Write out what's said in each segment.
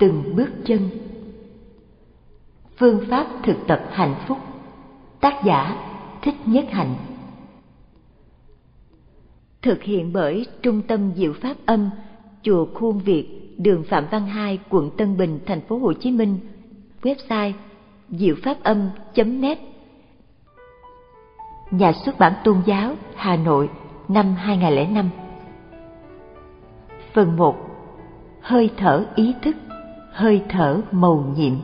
từng bước chân. Phương pháp thực tập hạnh phúc. Tác giả Thích Nhất Hạnh. Thực hiện bởi Trung tâm Diệu Pháp Âm, Chùa Khuôn Việt, đường Phạm Văn Hai, quận Tân Bình, thành phố Hồ Chí Minh. Website diệu pháp âm.net. Nhà xuất bản Tôn giáo, Hà Nội, năm 2005. Phần 1. Hơi thở ý thức, hơi thở mầu nhiệm.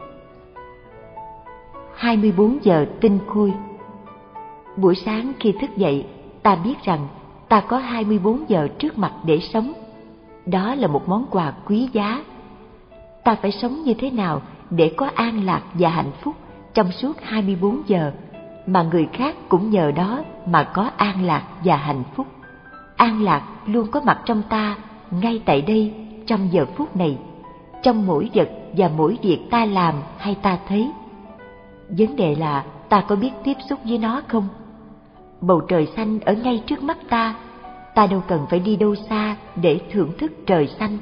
24 giờ tinh khôi. Buổi sáng khi thức dậy, ta biết rằng ta có 24 giờ trước mặt để sống. Đó là một món quà quý giá. Ta phải sống như thế nào để có an lạc và hạnh phúc trong suốt 24 giờ, mà người khác cũng nhờ đó mà có an lạc và hạnh phúc. An lạc luôn có mặt trong ta, ngay tại đây, trong giờ phút này, trong mỗi vật và mỗi việc ta làm hay ta thấy. Vấn đề là ta có biết tiếp xúc với nó không? Bầu trời xanh ở ngay trước mắt ta đâu cần phải đi đâu xa để thưởng thức trời xanh.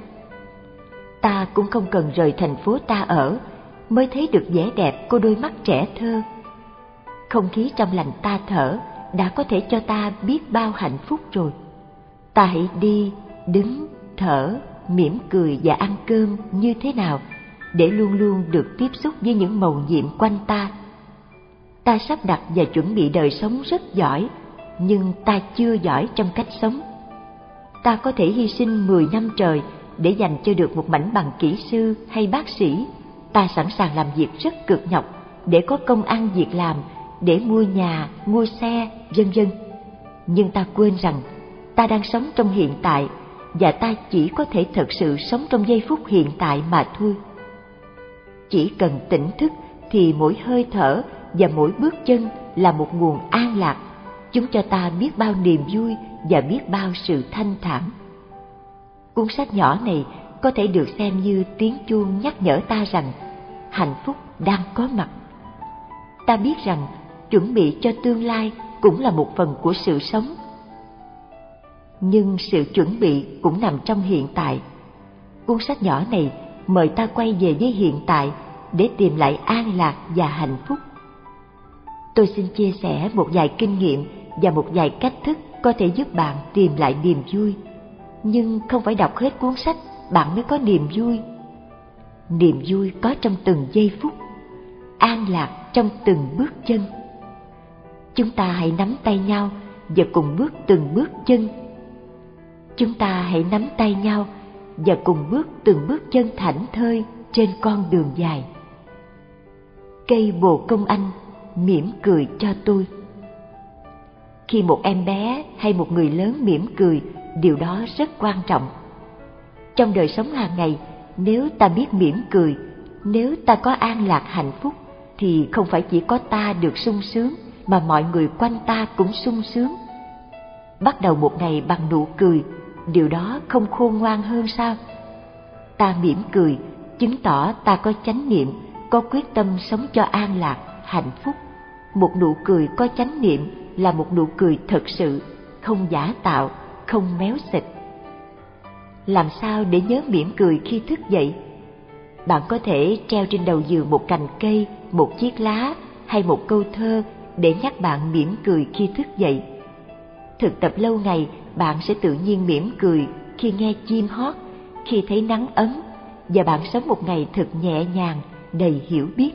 Ta cũng không cần rời thành phố ta ở mới thấy được vẻ đẹp của đôi mắt trẻ thơ. Không khí trong lành ta thở đã có thể cho ta biết bao hạnh phúc rồi. Ta hãy đi, đứng, thở, mỉm cười và ăn cơm như thế nào để luôn luôn được tiếp xúc với những mầu nhiệm quanh ta. Ta sắp đặt và chuẩn bị đời sống rất giỏi, nhưng ta chưa giỏi trong cách sống. Ta có thể hy sinh 10 năm trời để dành cho được một mảnh bằng kỹ sư hay bác sĩ. Ta sẵn sàng làm việc rất cực nhọc để có công ăn việc làm, để mua nhà, mua xe, vân vân. Nhưng ta quên rằng ta đang sống trong hiện tại, và ta chỉ có thể thật sự sống trong giây phút hiện tại mà thôi. Chỉ cần tỉnh thức thì mỗi hơi thở và mỗi bước chân là một nguồn an lạc, chúng cho ta biết bao niềm vui và biết bao sự thanh thản. Cuốn sách nhỏ này có thể được xem như tiếng chuông nhắc nhở ta rằng hạnh phúc đang có mặt. Ta biết rằng chuẩn bị cho tương lai cũng là một phần của sự sống. Nhưng sự chuẩn bị cũng nằm trong hiện tại. Cuốn sách nhỏ này mời ta quay về với hiện tại để tìm lại an lạc và hạnh phúc. Tôi xin chia sẻ một vài kinh nghiệm và một vài cách thức có thể giúp bạn tìm lại niềm vui. Nhưng không phải đọc hết cuốn sách bạn mới có niềm vui. Niềm vui có trong từng giây phút, an lạc trong từng bước chân. Chúng ta hãy nắm tay nhau và cùng bước từng bước chân. Chúng ta hãy nắm tay nhau và cùng bước từng bước chân thảnh thơi trên con đường dài. Cây bồ công anh mỉm cười cho tôi. Khi một em bé hay một người lớn mỉm cười, điều đó rất quan trọng. Trong đời sống hàng ngày, nếu ta biết mỉm cười, nếu ta có an lạc hạnh phúc, thì không phải chỉ có ta được sung sướng, mà mọi người quanh ta cũng sung sướng. Bắt đầu một ngày bằng nụ cười, điều đó không khôn ngoan hơn sao? Ta mỉm cười, chứng tỏ ta có chánh niệm, có quyết tâm sống cho an lạc, hạnh phúc. Một nụ cười có chánh niệm là một nụ cười thật sự, không giả tạo, không méo xịt. Làm sao để nhớ mỉm cười khi thức dậy? Bạn có thể treo trên đầu giường một cành cây, một chiếc lá hay một câu thơ để nhắc bạn mỉm cười khi thức dậy. Thực tập lâu ngày, bạn sẽ tự nhiên mỉm cười khi nghe chim hót, khi thấy nắng ấm, và bạn sống một ngày thật nhẹ nhàng, đầy hiểu biết.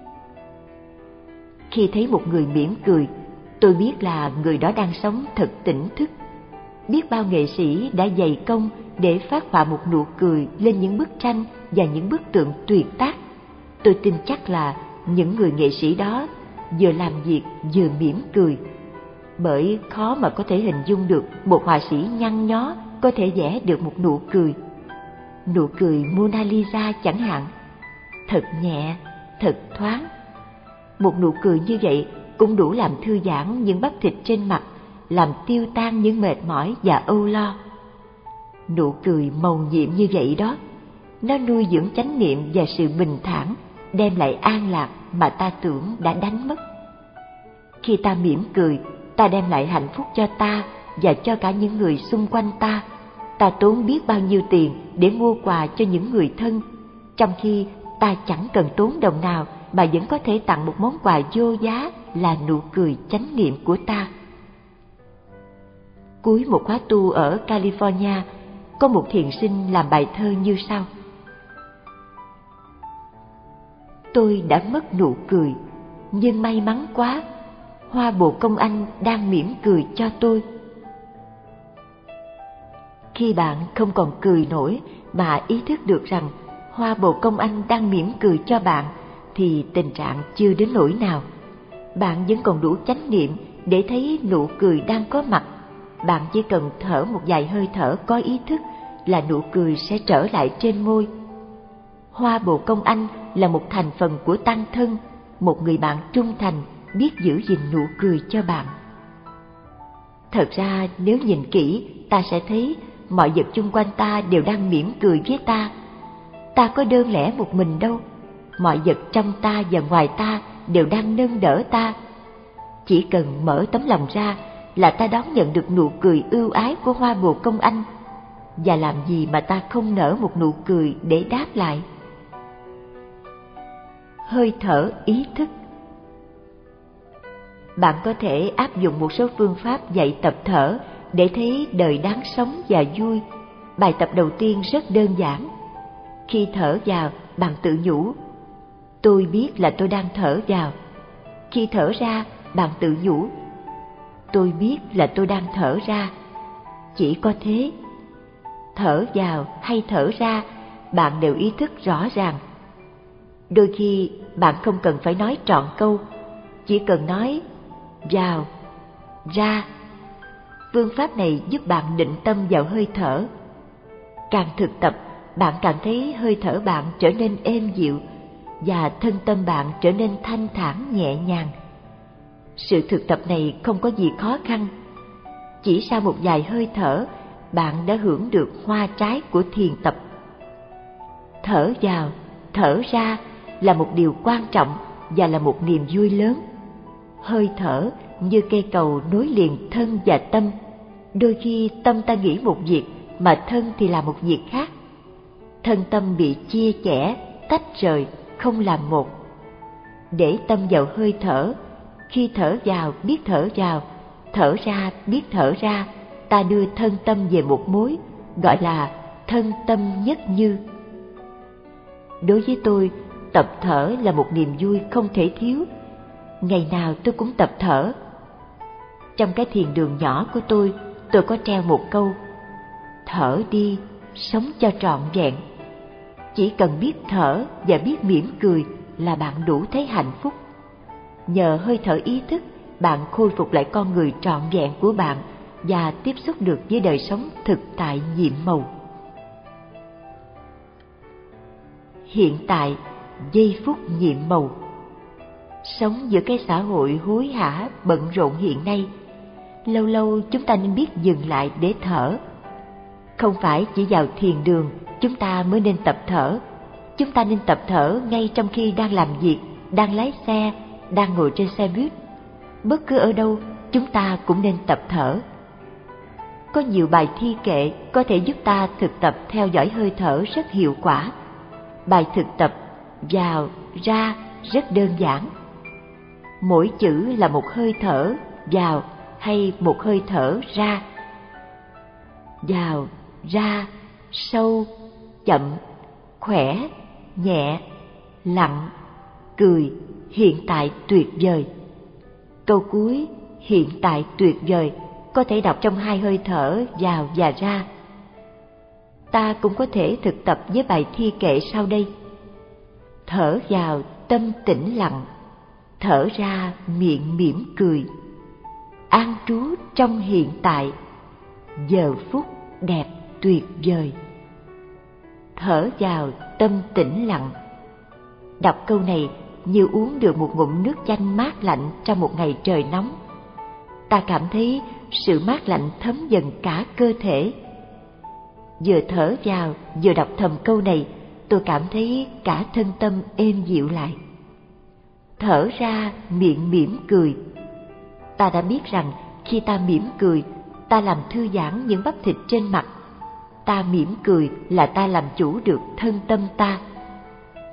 Khi thấy một người mỉm cười, tôi biết là người đó đang sống thật tỉnh thức. Biết bao nghệ sĩ đã dày công để phát họa một nụ cười lên những bức tranh và những bức tượng tuyệt tác. Tôi tin chắc là những người nghệ sĩ đó vừa làm việc vừa mỉm cười. Bởi khó mà có thể hình dung được một họa sĩ nhăn nhó có thể vẽ được một nụ cười. Nụ cười Mona Lisa chẳng hạn, thật nhẹ, thật thoáng. Một nụ cười như vậy cũng đủ làm thư giãn những bắp thịt trên mặt, làm tiêu tan những mệt mỏi và âu lo. Nụ cười mầu nhiệm như vậy đó, nó nuôi dưỡng chánh niệm và sự bình thản, đem lại an lạc mà ta tưởng đã đánh mất. Khi ta mỉm cười, ta đem lại hạnh phúc cho ta và cho cả những người xung quanh ta. Ta tốn biết bao nhiêu tiền để mua quà cho những người thân, trong khi ta chẳng cần tốn đồng nào mà vẫn có thể tặng một món quà vô giá là nụ cười chánh niệm của ta. Cuối một khóa tu ở California, có một thiền sinh làm bài thơ như sau: tôi đã mất nụ cười, nhưng may mắn quá, hoa bồ công anh đang mỉm cười cho tôi. Khi bạn không còn cười nổi mà ý thức được rằng hoa bồ công anh đang mỉm cười cho bạn, thì tình trạng chưa đến nỗi nào. Bạn vẫn còn đủ chánh niệm để thấy nụ cười đang có mặt. Bạn chỉ cần thở một vài hơi thở có ý thức là nụ cười sẽ trở lại trên môi. Hoa bồ công anh là một thành phần của tăng thân, một người bạn trung thành biết giữ gìn nụ cười cho bạn. Thật ra nếu nhìn kỹ, ta sẽ thấy mọi vật chung quanh ta đều đang mỉm cười với ta. Ta có đơn lẻ một mình đâu. Mọi vật trong ta và ngoài ta đều đang nâng đỡ ta. Chỉ cần mở tấm lòng ra là ta đón nhận được nụ cười ưu ái của hoa bồ công anh. Và làm gì mà ta không nở một nụ cười để đáp lại. Hơi thở ý thức. Bạn có thể áp dụng một số phương pháp dạy tập thở để thấy đời đáng sống và vui. Bài tập đầu tiên rất đơn giản. Khi thở vào, bạn tự nhủ: tôi biết là tôi đang thở vào. Khi thở ra, bạn tự nhủ: tôi biết là tôi đang thở ra. Chỉ có thế. Thở vào hay thở ra, bạn đều ý thức rõ ràng. Đôi khi bạn không cần phải nói trọn câu, chỉ cần nói vào, ra. Phương pháp này giúp bạn định tâm vào hơi thở. Càng thực tập, bạn càng thấy hơi thở bạn trở nên êm dịu và thân tâm bạn trở nên thanh thản nhẹ nhàng. Sự thực tập này không có gì khó khăn. Chỉ sau một vài hơi thở, bạn đã hưởng được hoa trái của thiền tập. Thở vào, thở ra là một điều quan trọng và là một niềm vui lớn. Hơi thở như cây cầu nối liền thân và tâm. Đôi khi tâm ta nghĩ một việc mà thân thì làm một việc khác. Thân tâm bị chia chẻ, tách rời, không làm một. Để tâm vào hơi thở, khi thở vào biết thở vào, thở ra biết thở ra, ta đưa thân tâm về một mối, gọi là thân tâm nhất như. Đối với tôi, tập thở là một niềm vui không thể thiếu. Ngày nào tôi cũng tập thở. Trong cái thiền đường nhỏ của tôi có treo một câu: thở đi, sống cho trọn vẹn. Chỉ cần biết thở và biết mỉm cười là bạn đủ thấy hạnh phúc. Nhờ hơi thở ý thức, bạn khôi phục lại con người trọn vẹn của bạn và tiếp xúc được với đời sống thực tại nhiệm màu. Hiện tại, giây phút nhiệm màu. Sống giữa cái xã hội hối hả, bận rộn hiện nay, lâu lâu chúng ta nên biết dừng lại để thở. Không phải chỉ vào thiền đường chúng ta mới nên tập thở. Chúng ta nên tập thở ngay trong khi đang làm việc, đang lái xe, đang ngồi trên xe buýt. Bất cứ ở đâu, chúng ta cũng nên tập thở. Có nhiều bài thi kệ có thể giúp ta thực tập theo dõi hơi thở rất hiệu quả. Bài thực tập vào, ra rất đơn giản. Mỗi chữ là một hơi thở vào hay một hơi thở ra. Vào, ra, sâu, chậm, khỏe, nhẹ, lặng, cười, hiện tại tuyệt vời. Câu cuối, hiện tại tuyệt vời, có thể đọc trong hai hơi thở vào và ra. Ta cũng có thể thực tập với bài thi kệ sau đây. Thở vào tâm tĩnh lặng, thở ra miệng mỉm cười. An trú trong hiện tại, giờ phút đẹp tuyệt vời. Thở vào tâm tĩnh lặng. Đọc câu này như uống được một ngụm nước chanh mát lạnh trong một ngày trời nóng. Ta cảm thấy sự mát lạnh thấm dần cả cơ thể. Vừa thở vào vừa đọc thầm câu này, tôi cảm thấy cả thân tâm êm dịu lại. Thở ra miệng mỉm cười. Ta đã biết rằng khi ta mỉm cười, ta làm thư giãn những bắp thịt trên mặt. Ta mỉm cười là ta làm chủ được thân tâm ta.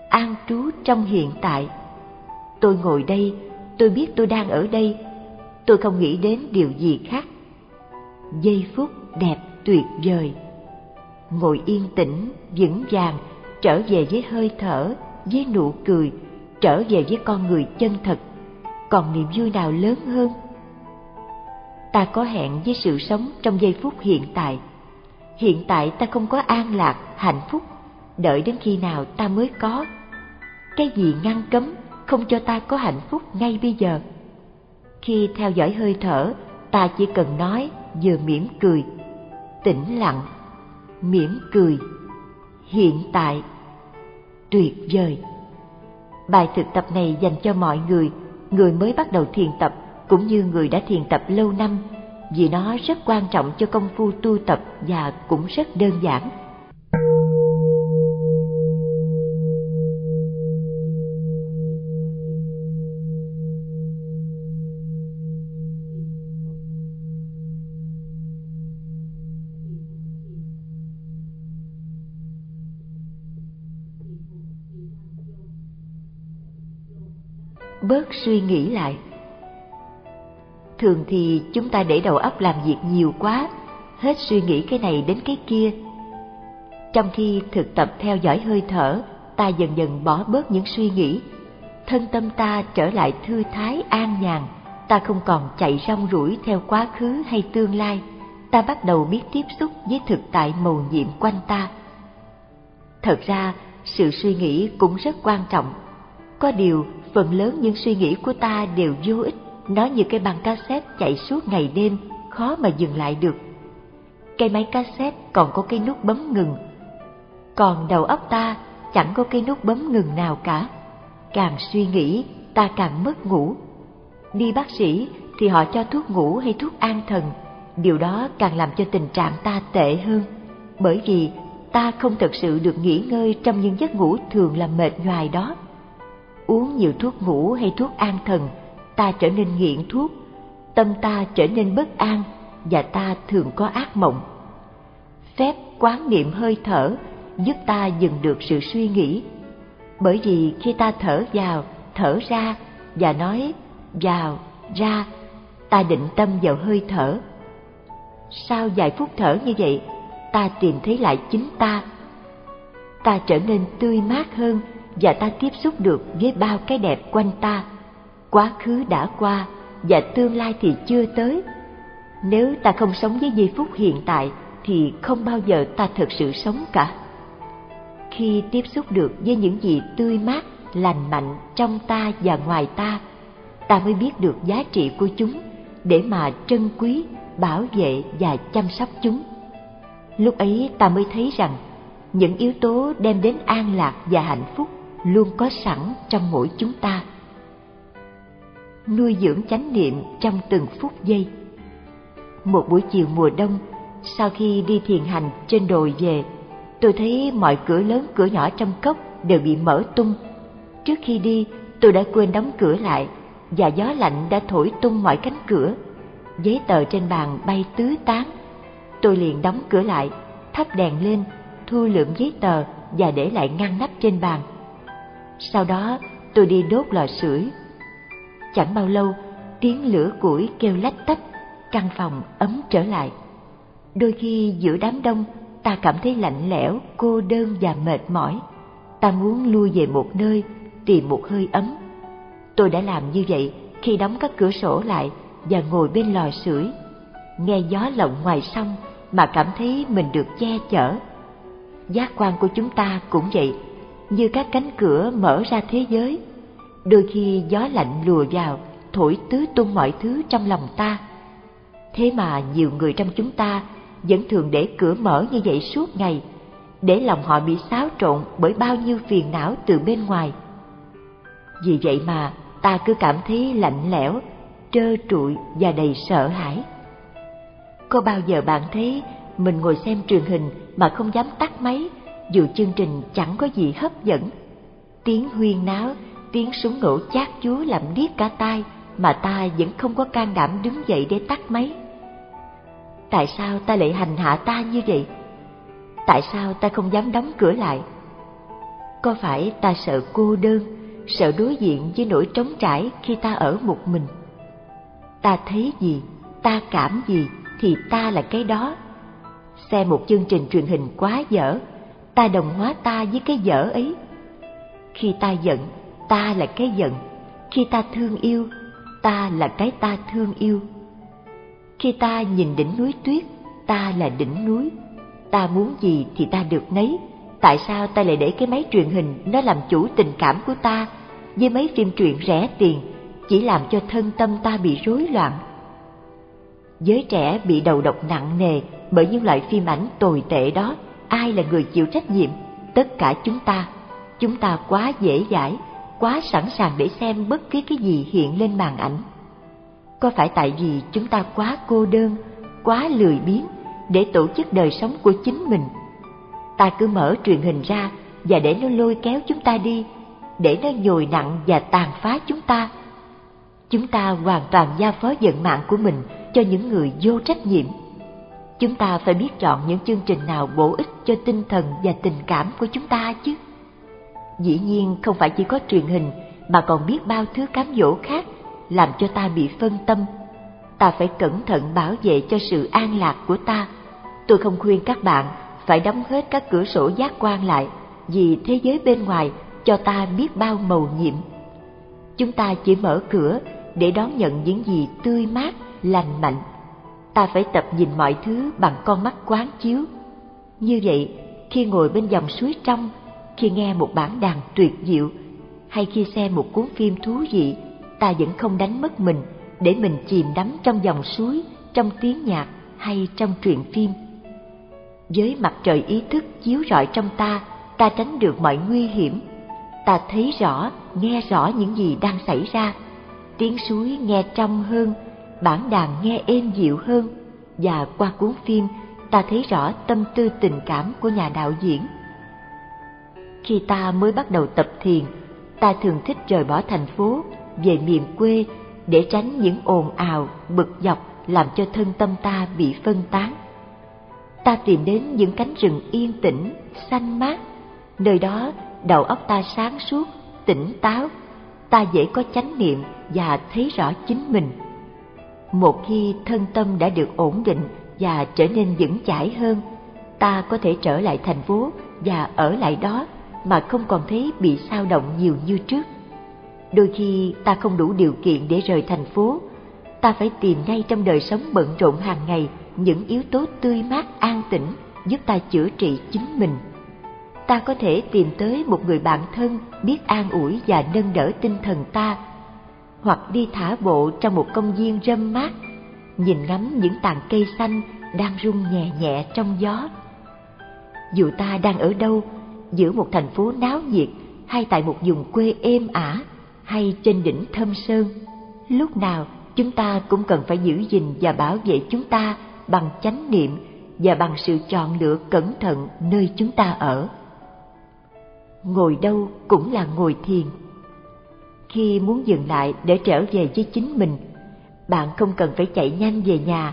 an trú trong hiện tại. Tôi ngồi đây, tôi biết tôi đang ở đây, tôi không nghĩ đến điều gì khác. Giây phút đẹp tuyệt vời. Ngồi yên tĩnh, vững vàng, trở về với hơi thở, với nụ cười, trở về với con người chân thật. Còn niềm vui nào lớn hơn? Ta có hẹn với sự sống trong giây phút hiện tại. Hiện tại ta không có an lạc, hạnh phúc, đợi đến khi nào ta mới có. Cái gì ngăn cấm không cho ta có hạnh phúc ngay bây giờ? Khi theo dõi hơi thở, ta chỉ cần nói vừa mỉm cười, tĩnh lặng, mỉm cười, hiện tại, tuyệt vời. Bài thực tập này dành cho mọi người mới bắt đầu thiền tập cũng như người đã thiền tập lâu năm, vì nó rất quan trọng cho công phu tu tập và cũng rất đơn giản. Bớt suy nghĩ lại. Thường thì chúng ta để đầu óc làm việc nhiều quá, hết suy nghĩ cái này đến cái kia. Trong khi thực tập theo dõi hơi thở, ta dần dần bỏ bớt những suy nghĩ. Thân tâm ta trở lại thư thái an nhàn, ta không còn chạy rong ruổi theo quá khứ hay tương lai. Ta bắt đầu biết tiếp xúc với thực tại mầu nhiệm quanh ta. Thật ra, sự suy nghĩ cũng rất quan trọng. Có điều, phần lớn những suy nghĩ của ta đều vô ích. Nó như cái băng cassette chạy suốt ngày đêm, khó mà dừng lại được. Cái máy cassette còn có cái nút bấm ngừng, còn đầu óc ta chẳng có cái nút bấm ngừng nào cả. Càng suy nghĩ, ta càng mất ngủ. Đi bác sĩ thì họ cho thuốc ngủ hay thuốc an thần. Điều đó càng làm cho tình trạng ta tệ hơn, bởi vì ta không thực sự được nghỉ ngơi trong những giấc ngủ thường là mệt nhoài đó. Uống nhiều thuốc ngủ hay thuốc an thần, ta trở nên nghiện thuốc, tâm ta trở nên bất an và ta thường có ác mộng. Phép quán niệm hơi thở giúp ta dừng được sự suy nghĩ, bởi vì khi ta thở vào, thở ra và nói vào, ra, ta định tâm vào hơi thở. Sau vài phút thở như vậy, ta tìm thấy lại chính ta. Ta trở nên tươi mát hơn và ta tiếp xúc được với bao cái đẹp quanh ta. Quá khứ đã qua và tương lai thì chưa tới. Nếu ta không sống với giây phút hiện tại thì không bao giờ ta thực sự sống cả. Khi tiếp xúc được với những gì tươi mát, lành mạnh trong ta và ngoài ta, ta mới biết được giá trị của chúng để mà trân quý, bảo vệ và chăm sóc chúng. Lúc ấy ta mới thấy rằng những yếu tố đem đến an lạc và hạnh phúc luôn có sẵn trong mỗi chúng ta. Nuôi dưỡng chánh niệm trong từng phút giây. Một buổi chiều mùa đông, sau khi đi thiền hành trên đồi về, tôi thấy mọi cửa lớn cửa nhỏ trong cốc đều bị mở tung. Trước khi đi, tôi đã quên đóng cửa lại và gió lạnh đã thổi tung mọi cánh cửa. Giấy tờ trên bàn bay tứ tán. Tôi liền đóng cửa lại, thắp đèn lên, thu lượm giấy tờ và để lại ngăn nắp trên bàn. Sau đó tôi đi đốt lò sưởi. Chẳng bao lâu, tiếng lửa củi kêu lách tách, căn phòng ấm trở lại. Đôi khi giữa đám đông, ta cảm thấy lạnh lẽo, cô đơn và mệt mỏi. Ta muốn lui về một nơi, tìm một hơi ấm. Tôi đã làm như vậy khi đóng các cửa sổ lại và ngồi bên lò sưởi, nghe gió lộng ngoài sông mà cảm thấy mình được che chở. Giác quan của chúng ta cũng vậy, như các cánh cửa mở ra thế giới. Đôi khi gió lạnh lùa vào, thổi tứ tung mọi thứ trong lòng ta. Thế mà nhiều người trong chúng ta vẫn thường để cửa mở như vậy suốt ngày, để lòng họ bị xáo trộn bởi bao nhiêu phiền não từ bên ngoài. Vì vậy mà ta cứ cảm thấy lạnh lẽo, trơ trụi và đầy sợ hãi. Có bao giờ bạn thấy mình ngồi xem truyền hình mà không dám tắt máy, dù chương trình chẳng có gì hấp dẫn? Tiếng huyên náo, tiếng súng nổ chát chúa làm điếc cả tai, mà ta vẫn không có can đảm đứng dậy để tắt máy. Tại sao ta lại hành hạ ta như vậy? Tại sao ta không dám đóng cửa lại? Có phải ta sợ cô đơn, sợ đối diện với nỗi trống trải khi ta ở một mình? Ta thấy gì, ta cảm gì thì ta là cái đó. Xem một chương trình truyền hình quá dở, ta đồng hóa ta với cái dở ấy. Khi ta giận, ta là cái giận. Khi ta thương yêu, ta là cái ta thương yêu. Khi ta nhìn đỉnh núi tuyết, ta là đỉnh núi. Ta muốn gì thì ta được nấy. Tại sao ta lại để cái máy truyền hình nó làm chủ tình cảm của ta, với mấy phim truyện rẻ tiền chỉ làm cho thân tâm ta bị rối loạn? Giới trẻ bị đầu độc nặng nề bởi những loại phim ảnh tồi tệ đó. Ai là người chịu trách nhiệm? Tất cả chúng ta. Chúng ta quá dễ dãi, quá sẵn sàng để xem bất cứ cái gì hiện lên màn ảnh. Có phải tại vì chúng ta quá cô đơn, quá lười biếng để tổ chức đời sống của chính mình? Ta cứ mở truyền hình ra và để nó lôi kéo chúng ta đi, để nó nhồi nặng và tàn phá chúng ta. Chúng ta hoàn toàn giao phó vận mạng của mình cho những người vô trách nhiệm. Chúng ta phải biết chọn những chương trình nào bổ ích cho tinh thần và tình cảm của chúng ta chứ. Dĩ nhiên không phải chỉ có truyền hình mà còn biết bao thứ cám dỗ khác làm cho ta bị phân tâm. Ta phải cẩn thận bảo vệ cho sự an lạc của ta. Tôi không khuyên các bạn phải đóng hết các cửa sổ giác quan lại, vì thế giới bên ngoài cho ta biết bao mầu nhiệm. Chúng ta chỉ mở cửa để đón nhận những gì tươi mát, lành mạnh. Ta phải tập nhìn mọi thứ bằng con mắt quán chiếu. Như vậy, khi ngồi bên dòng suối trong, khi nghe một bản đàn tuyệt diệu, hay khi xem một cuốn phim thú vị, ta vẫn không đánh mất mình để mình chìm đắm trong dòng suối, trong tiếng nhạc hay trong truyện phim. Với mặt trời ý thức chiếu rọi trong ta, ta tránh được mọi nguy hiểm. Ta thấy rõ, nghe rõ những gì đang xảy ra. Tiếng suối nghe trong hơn, bản đàn nghe êm dịu hơn, và qua cuốn phim ta thấy rõ tâm tư tình cảm của nhà đạo diễn. Khi ta mới bắt đầu tập thiền, ta thường thích rời bỏ thành phố, về miền quê để tránh những ồn ào, bực dọc làm cho thân tâm ta bị phân tán. Ta tìm đến những cánh rừng yên tĩnh, xanh mát. Nơi đó đầu óc ta sáng suốt, tỉnh táo. Ta dễ có chánh niệm và thấy rõ chính mình. Một khi thân tâm đã được ổn định và trở nên vững chãi hơn, ta có thể trở lại thành phố và ở lại đó mà không còn thấy bị xao động nhiều như trước. Đôi khi ta không đủ điều kiện để rời thành phố. Ta phải tìm ngay trong đời sống bận rộn hàng ngày những yếu tố tươi mát, an tĩnh giúp ta chữa trị chính mình. Ta có thể tìm tới một người bạn thân biết an ủi và nâng đỡ tinh thần ta, hoặc đi thả bộ trong một công viên râm mát, nhìn ngắm những tàn cây xanh đang rung nhẹ nhẹ trong gió. Dù ta đang ở đâu, giữa một thành phố náo nhiệt hay tại một vùng quê êm ả hay trên đỉnh Thâm Sơn, lúc nào chúng ta cũng cần phải giữ gìn và bảo vệ chúng ta bằng chánh niệm và bằng sự chọn lựa cẩn thận nơi chúng ta ở. Ngồi đâu cũng là ngồi thiền. Khi muốn dừng lại để trở về với chính mình, bạn không cần phải chạy nhanh về nhà.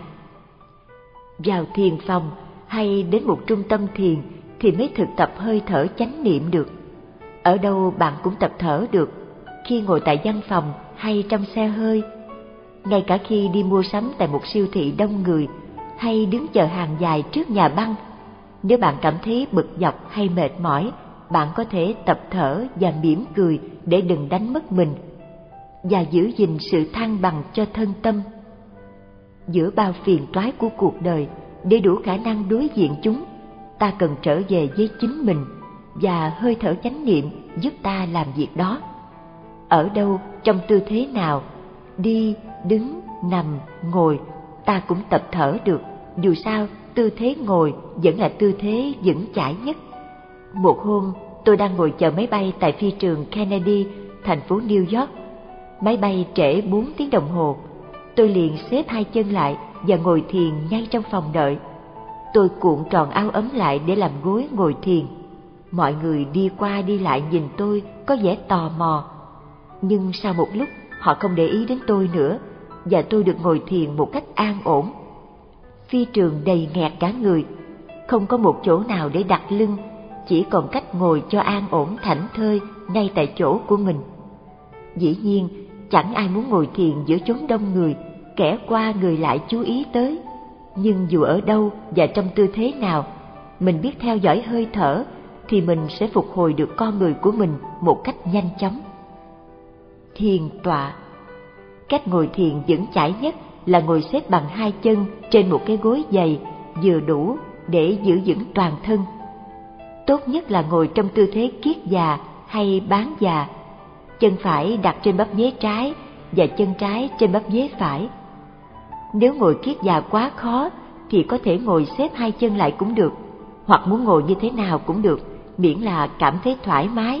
Vào thiền phòng hay đến một trung tâm thiền thì mới thực tập hơi thở chánh niệm được. Ở đâu bạn cũng tập thở được, khi ngồi tại văn phòng hay trong xe hơi, ngay cả khi đi mua sắm tại một siêu thị đông người hay đứng chờ hàng dài trước nhà băng. Nếu bạn cảm thấy bực dọc hay mệt mỏi, bạn có thể tập thở và mỉm cười để đừng đánh mất mình và giữ gìn sự thăng bằng cho thân tâm. Giữa bao phiền toái của cuộc đời, để đủ khả năng đối diện chúng, ta cần trở về với chính mình, và hơi thở chánh niệm giúp ta làm việc đó. Ở đâu, trong tư thế nào, đi, đứng, nằm, ngồi, ta cũng tập thở được. Dù sao, tư thế ngồi vẫn là tư thế vững chãi nhất. Một hôm, tôi đang ngồi chờ máy bay tại phi trường Kennedy, thành phố New York. Máy bay trễ 4 tiếng đồng hồ. Tôi liền xếp hai chân lại và ngồi thiền ngay trong phòng đợi. Tôi cuộn tròn áo ấm lại để làm gối ngồi thiền. Mọi người đi qua đi lại nhìn tôi có vẻ tò mò. Nhưng sau một lúc, họ không để ý đến tôi nữa, và tôi được ngồi thiền một cách an ổn. Phi trường đầy nghẹt cả người, không có một chỗ nào để đặt lưng, chỉ còn cách ngồi cho an ổn thảnh thơi ngay tại chỗ của mình. Dĩ nhiên, chẳng ai muốn ngồi thiền giữa chốn đông người, kẻ qua người lại chú ý tới. Nhưng dù ở đâu và trong tư thế nào, mình biết theo dõi hơi thở thì mình sẽ phục hồi được con người của mình một cách nhanh chóng. Thiền tọa. Cách ngồi thiền vững chãi nhất là ngồi xếp bằng hai chân trên một cái gối dày vừa đủ để giữ vững toàn thân. Tốt nhất là ngồi trong tư thế kiết già hay bán già, chân phải đặt trên bắp dế trái và chân trái trên bắp dế phải. Nếu ngồi kiết già quá khó thì có thể ngồi xếp hai chân lại cũng được, hoặc muốn ngồi như thế nào cũng được, miễn là cảm thấy thoải mái.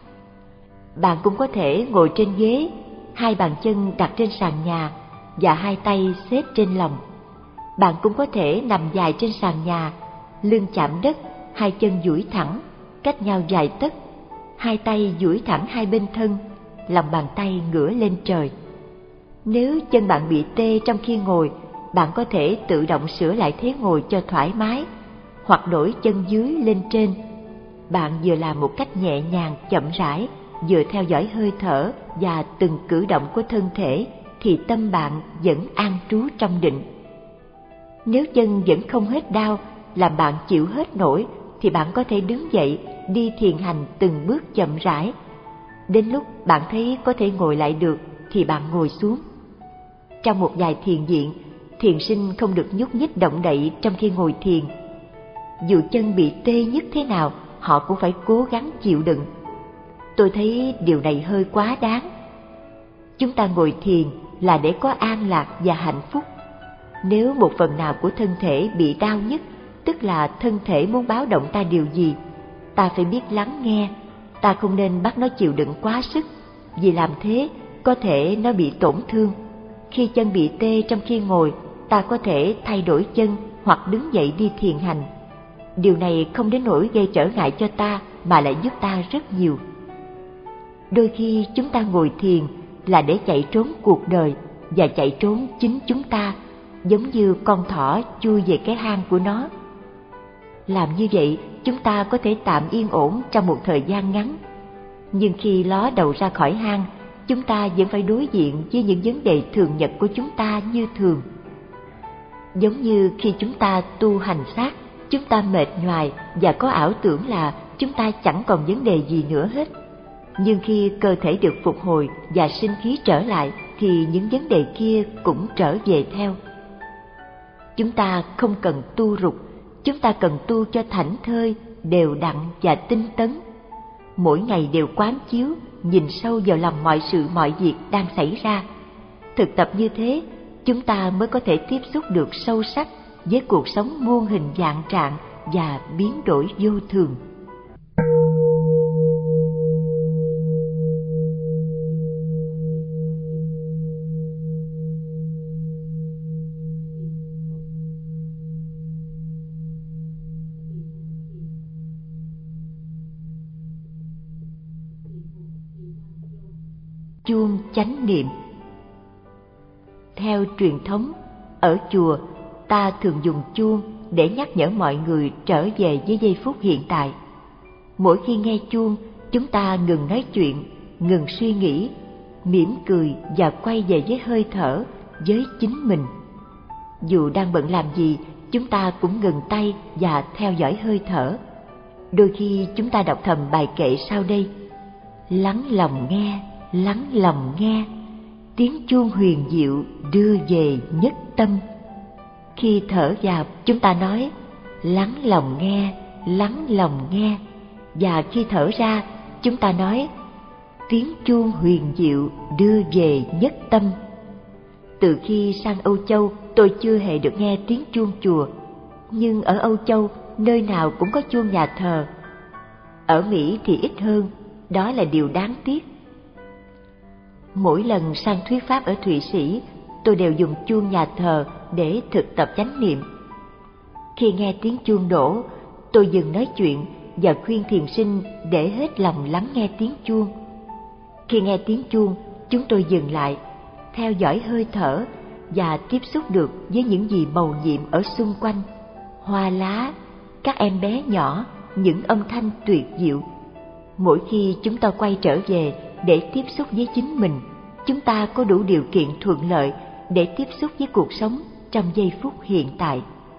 Bạn cũng có thể ngồi trên ghế, hai bàn chân đặt trên sàn nhà và hai tay xếp trên lòng. Bạn cũng có thể nằm dài trên sàn nhà, lưng chạm đất, hai chân duỗi thẳng, cách nhau vài tấc, hai tay duỗi thẳng hai bên thân, lòng bàn tay ngửa lên trời. Nếu chân bạn bị tê trong khi ngồi, bạn có thể tự động sửa lại thế ngồi cho thoải mái, hoặc đổi chân dưới lên trên. Bạn vừa làm một cách nhẹ nhàng, chậm rãi, vừa theo dõi hơi thở và từng cử động của thân thể, thì tâm bạn vẫn an trú trong định. Nếu chân vẫn không hết đau, làm bạn chịu hết nổi, thì bạn có thể đứng dậy, đi thiền hành từng bước chậm rãi. Đến lúc bạn thấy có thể ngồi lại được, thì bạn ngồi xuống. Trong một vài thiền viện, thiền sinh không được nhúc nhích động đậy trong khi ngồi thiền. Dù chân bị tê nhất thế nào, họ cũng phải cố gắng chịu đựng. Tôi thấy điều này hơi quá đáng. Chúng ta ngồi thiền là để có an lạc và hạnh phúc. Nếu một phần nào của thân thể bị đau nhức, tức là thân thể muốn báo động ta điều gì, ta phải biết lắng nghe. Ta không nên bắt nó chịu đựng quá sức, vì làm thế có thể nó bị tổn thương. Khi chân bị tê trong khi ngồi, ta có thể thay đổi chân hoặc đứng dậy đi thiền hành. Điều này không đến nỗi gây trở ngại cho ta, mà lại giúp ta rất nhiều. Đôi khi chúng ta ngồi thiền là để chạy trốn cuộc đời và chạy trốn chính chúng ta, giống như con thỏ chui về cái hang của nó. Làm như vậy, chúng ta có thể tạm yên ổn trong một thời gian ngắn. Nhưng khi ló đầu ra khỏi hang, chúng ta vẫn phải đối diện với những vấn đề thường nhật của chúng ta như thường. Giống như khi chúng ta tu hành sát, chúng ta mệt nhoài và có ảo tưởng là chúng ta chẳng còn vấn đề gì nữa hết. Nhưng khi cơ thể được phục hồi và sinh khí trở lại, thì những vấn đề kia cũng trở về theo. Chúng ta không cần tu rụt, chúng ta cần tu cho thảnh thơi, đều đặn và tinh tấn. Mỗi ngày đều quán chiếu, nhìn sâu vào lòng mọi sự mọi việc đang xảy ra. Thực tập như thế, chúng ta mới có thể tiếp xúc được sâu sắc với cuộc sống muôn hình vạn trạng và biến đổi vô thường. Chuông chánh niệm. Theo truyền thống, ở chùa ta thường dùng chuông để nhắc nhở mọi người trở về với giây phút hiện tại. Mỗi khi nghe chuông, chúng ta ngừng nói chuyện, ngừng suy nghĩ, mỉm cười và quay về với hơi thở, với chính mình. Dù đang bận làm gì, chúng ta cũng ngừng tay và theo dõi hơi thở. Đôi khi chúng ta đọc thầm bài kệ sau đây: lắng lòng nghe, lắng lòng nghe, tiếng chuông huyền diệu đưa về nhất tâm. Khi thở vào, chúng ta nói lắng lòng nghe, lắng lòng nghe, và khi thở ra, chúng ta nói tiếng chuông huyền diệu đưa về nhất tâm. Từ khi sang Âu Châu, tôi chưa hề được nghe tiếng chuông chùa, nhưng ở Âu Châu, nơi nào cũng có chuông nhà thờ. Ở Mỹ thì ít hơn, đó là điều đáng tiếc. Mỗi lần sang thuyết pháp ở Thụy Sĩ, tôi đều dùng chuông nhà thờ để thực tập chánh niệm. Khi nghe tiếng chuông đổ, tôi dừng nói chuyện và khuyên thiền sinh để hết lòng lắng nghe tiếng chuông. Khi nghe tiếng chuông, chúng tôi dừng lại, theo dõi hơi thở và tiếp xúc được với những gì mầu nhiệm ở xung quanh: hoa lá, các em bé nhỏ, những âm thanh tuyệt diệu. Mỗi khi chúng ta quay trở về để tiếp xúc với chính mình, chúng ta có đủ điều kiện thuận lợi để tiếp xúc với cuộc sống trong giây phút hiện tại.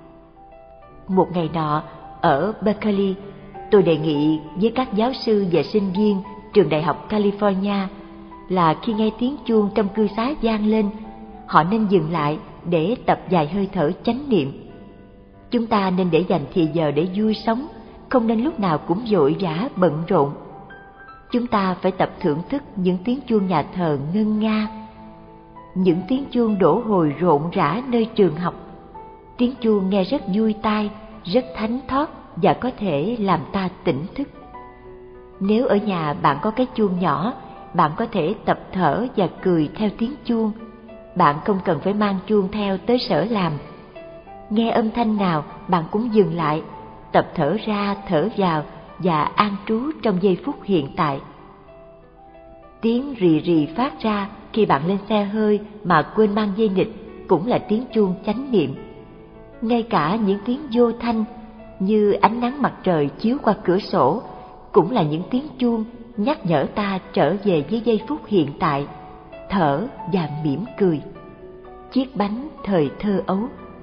Một ngày nọ, ở Berkeley, tôi đề nghị với các giáo sư và sinh viên trường đại học California là khi nghe tiếng chuông trong cư xá vang lên, họ nên dừng lại để tập vài hơi thở chánh niệm. Chúng ta nên để dành thì giờ để vui sống, không nên lúc nào cũng vội vã bận rộn. Chúng ta phải tập thưởng thức những tiếng chuông nhà thờ ngân nga, những tiếng chuông đổ hồi rộn rã nơi trường học. Tiếng chuông nghe rất vui tai, rất thánh thót và có thể làm ta tỉnh thức. Nếu ở nhà bạn có cái chuông nhỏ, bạn có thể tập thở và cười theo tiếng chuông. Bạn không cần phải mang chuông theo tới sở làm. Nghe âm thanh nào bạn cũng dừng lại, tập thở ra thở vào và an trú trong giây phút hiện tại. Tiếng rì rì phát ra khi bạn lên xe hơi mà quên mang dây nịt cũng là tiếng chuông chánh niệm. Ngay cả những tiếng vô thanh như ánh nắng mặt trời chiếu qua cửa sổ cũng là những tiếng chuông nhắc nhở ta trở về với giây phút hiện tại, thở và mỉm cười. Chiếc bánh thời thơ ấu.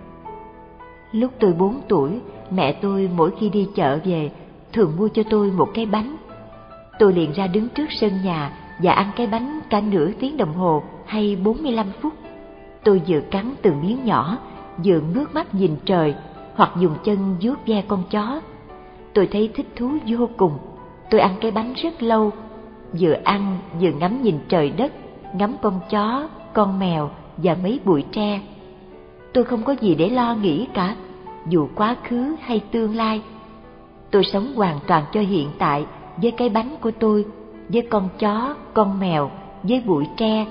Lúc tôi 4 tuổi, mẹ tôi mỗi khi đi chợ về thường mua cho tôi một cái bánh. Tôi liền ra đứng trước sân nhà và ăn cái bánh cả nửa tiếng đồng hồ hay 45 phút. Tôi vừa cắn từng miếng nhỏ, vừa ngước mắt nhìn trời hoặc dùng chân vuốt ve con chó. Tôi thấy thích thú vô cùng. Tôi ăn cái bánh rất lâu, vừa ăn vừa ngắm nhìn trời đất, ngắm con chó, con mèo và mấy bụi tre. Tôi không có gì để lo nghĩ cả, dù quá khứ hay tương lai. Tôi sống hoàn toàn cho hiện tại với cái bánh của tôi, với con chó, con mèo, với bụi tre,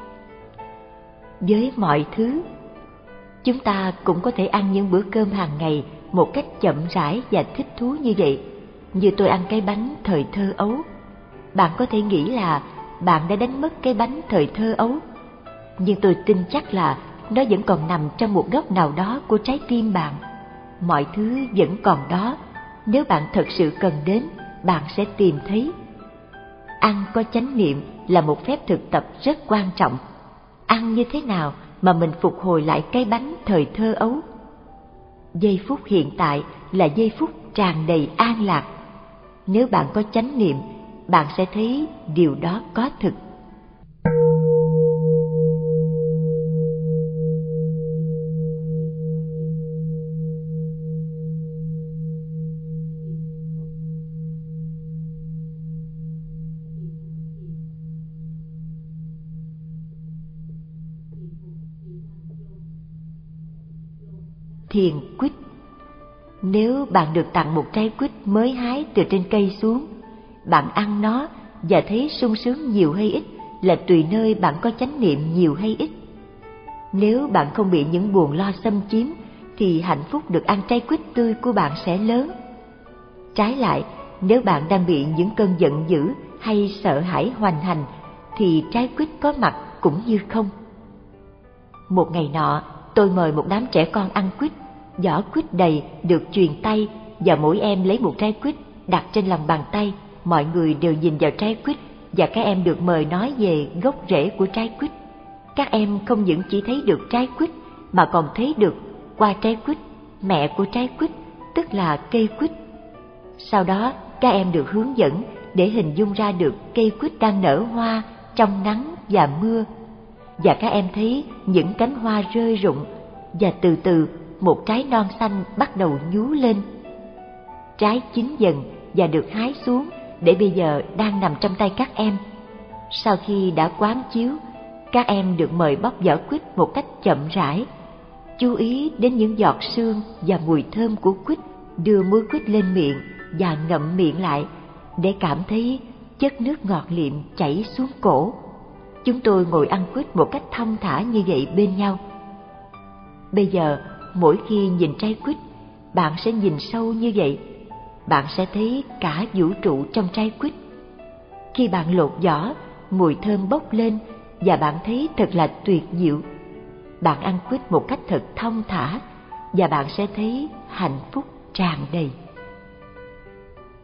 với mọi thứ. Chúng ta cũng có thể ăn những bữa cơm hàng ngày một cách chậm rãi và thích thú như vậy, như tôi ăn cái bánh thời thơ ấu. Bạn có thể nghĩ là bạn đã đánh mất cái bánh thời thơ ấu, nhưng tôi tin chắc là nó vẫn còn nằm trong một góc nào đó của trái tim bạn. Mọi thứ vẫn còn đó, nếu bạn thật sự cần đến, bạn sẽ tìm thấy. Ăn có chánh niệm là một phép thực tập rất quan trọng. Ăn như thế nào mà mình phục hồi lại cái bánh thời thơ ấu? Giây phút hiện tại là giây phút tràn đầy an lạc. Nếu bạn có chánh niệm, bạn sẽ thấy điều đó có thực. Thiền quýt. Nếu bạn được tặng một trái quýt mới hái từ trên cây xuống, bạn ăn nó và thấy sung sướng nhiều hay ít là tùy nơi bạn có chánh niệm nhiều hay ít. Nếu bạn không bị những buồn lo xâm chiếm thì hạnh phúc được ăn trái quýt tươi của bạn sẽ lớn. Trái lại, nếu bạn đang bị những cơn giận dữ hay sợ hãi hoành hành thì trái quýt có mặt cũng như không. Một ngày nọ, tôi mời một đám trẻ con ăn quýt. Vỏ quýt đầy được chuyền tay và mỗi em lấy một trái quýt đặt trên lòng bàn tay. Mọi người đều nhìn vào trái quýt và các em được mời nói về gốc rễ của trái quýt. Các em không những chỉ thấy được trái quýt mà còn thấy được qua trái quýt mẹ của trái quýt, tức là cây quýt. Sau đó các em được hướng dẫn để hình dung ra được cây quýt đang nở hoa trong nắng và mưa. Và các em thấy những cánh hoa rơi rụng và từ từ một trái non xanh bắt đầu nhú lên. Trái chín dần và được hái xuống để bây giờ đang nằm trong tay các em. Sau khi đã quán chiếu, các em được mời bóc vỏ quýt một cách chậm rãi, chú ý đến những giọt sương và mùi thơm của quýt, đưa muối quýt lên miệng và ngậm miệng lại để cảm thấy chất nước ngọt liệm chảy xuống cổ. Chúng tôi ngồi ăn quýt một cách thong thả như vậy bên nhau. Bây giờ, mỗi khi nhìn trái quýt, bạn sẽ nhìn sâu như vậy. Bạn sẽ thấy cả vũ trụ trong trái quýt. Khi bạn lột vỏ, mùi thơm bốc lên và bạn thấy thật là tuyệt diệu. Bạn ăn quýt một cách thật thong thả và bạn sẽ thấy hạnh phúc tràn đầy.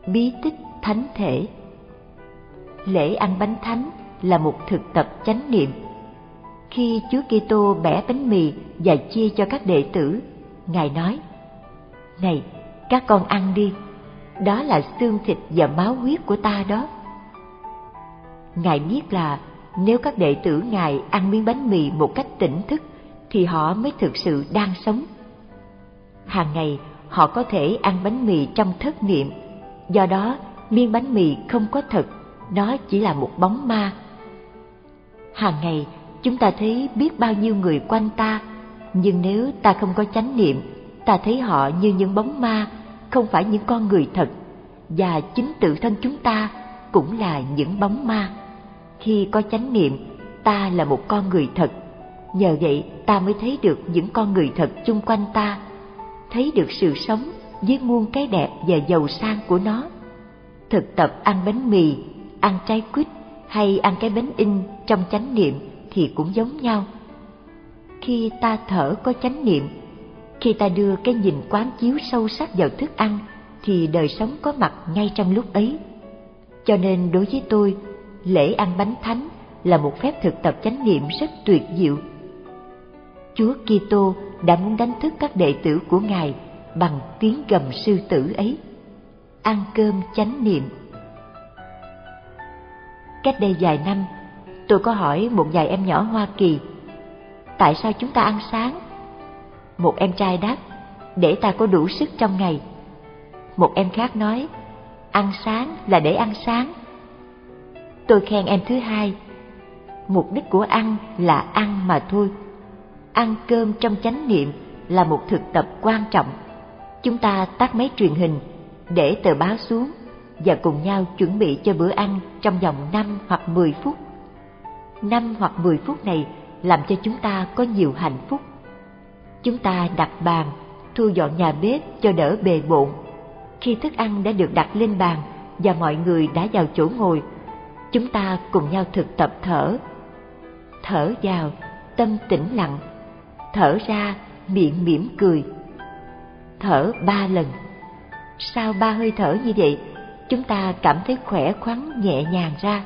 Bí tích thánh thể. Lễ ăn bánh thánh là một thực tập chánh niệm. Khi Chúa Kitô bẻ bánh mì và chia cho các đệ tử, Ngài nói: "Này, các con ăn đi, đó là xương thịt và máu huyết của ta đó." Ngài biết là nếu các đệ tử Ngài ăn miếng bánh mì một cách tỉnh thức thì họ mới thực sự đang sống. Hàng ngày họ có thể ăn bánh mì trong thất niệm, do đó miếng bánh mì không có thật, nó chỉ là một bóng ma. Hàng ngày chúng ta thấy biết bao nhiêu người quanh ta, nhưng nếu ta không có chánh niệm, ta thấy họ như những bóng ma, không phải những con người thật, và chính tự thân chúng ta cũng là những bóng ma. Khi có chánh niệm, ta là một con người thật, nhờ vậy ta mới thấy được những con người thật chung quanh ta, thấy được sự sống với muôn cái đẹp và giàu sang của nó. Thực tập ăn bánh mì, ăn trái quýt hay ăn cái bánh in trong chánh niệm thì cũng giống nhau. Khi ta thở có chánh niệm, khi ta đưa cái nhìn quán chiếu sâu sắc vào thức ăn thì đời sống có mặt ngay trong lúc ấy. Cho nên đối với tôi, lễ ăn bánh thánh là một phép thực tập chánh niệm rất tuyệt diệu. Chúa Kitô đã muốn đánh thức các đệ tử của Ngài bằng tiếng gầm sư tử ấy. Ăn cơm chánh niệm. Cách đây vài năm, tôi có hỏi một vài em nhỏ Hoa Kỳ: "Tại sao chúng ta ăn sáng?" Một em trai đáp: "Để ta có đủ sức trong ngày." Một em khác nói: "Ăn sáng là để ăn sáng." Tôi khen em thứ hai: "Mục đích của ăn là ăn mà thôi." Ăn cơm trong chánh niệm là một thực tập quan trọng. Chúng ta tắt máy truyền hình, để tờ báo xuống và cùng nhau chuẩn bị cho bữa ăn trong vòng 5 hoặc 10 phút. 5 hoặc 10 phút này làm cho chúng ta có nhiều hạnh phúc. Chúng ta đặt bàn, thu dọn nhà bếp cho đỡ bề bộn. Khi thức ăn đã được đặt lên bàn và mọi người đã vào chỗ ngồi, chúng ta cùng nhau thực tập thở. Thở vào, tâm tĩnh lặng. Thở ra, miệng mỉm cười. Thở 3 lần. Sau 3 hơi thở như vậy, chúng ta cảm thấy khỏe khoắn nhẹ nhàng ra.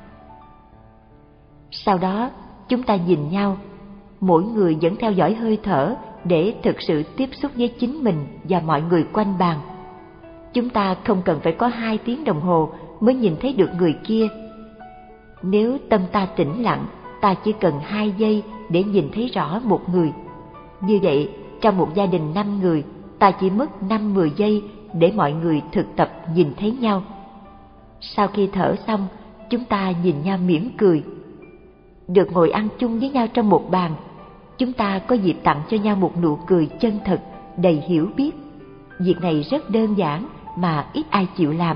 Sau đó, chúng ta nhìn nhau, mỗi người vẫn theo dõi hơi thở để thực sự tiếp xúc với chính mình và mọi người quanh bàn. Chúng ta không cần phải có 2 tiếng đồng hồ mới nhìn thấy được người kia. Nếu tâm ta tĩnh lặng, ta chỉ cần 2 giây để nhìn thấy rõ một người. Như vậy, trong một gia đình 5 người, ta chỉ mất 5-10 giây để mọi người thực tập nhìn thấy nhau. Sau khi thở xong, chúng ta nhìn nhau mỉm cười. Được ngồi ăn chung với nhau trong một bàn, chúng ta có dịp tặng cho nhau một nụ cười chân thật, đầy hiểu biết. Việc này rất đơn giản mà ít ai chịu làm.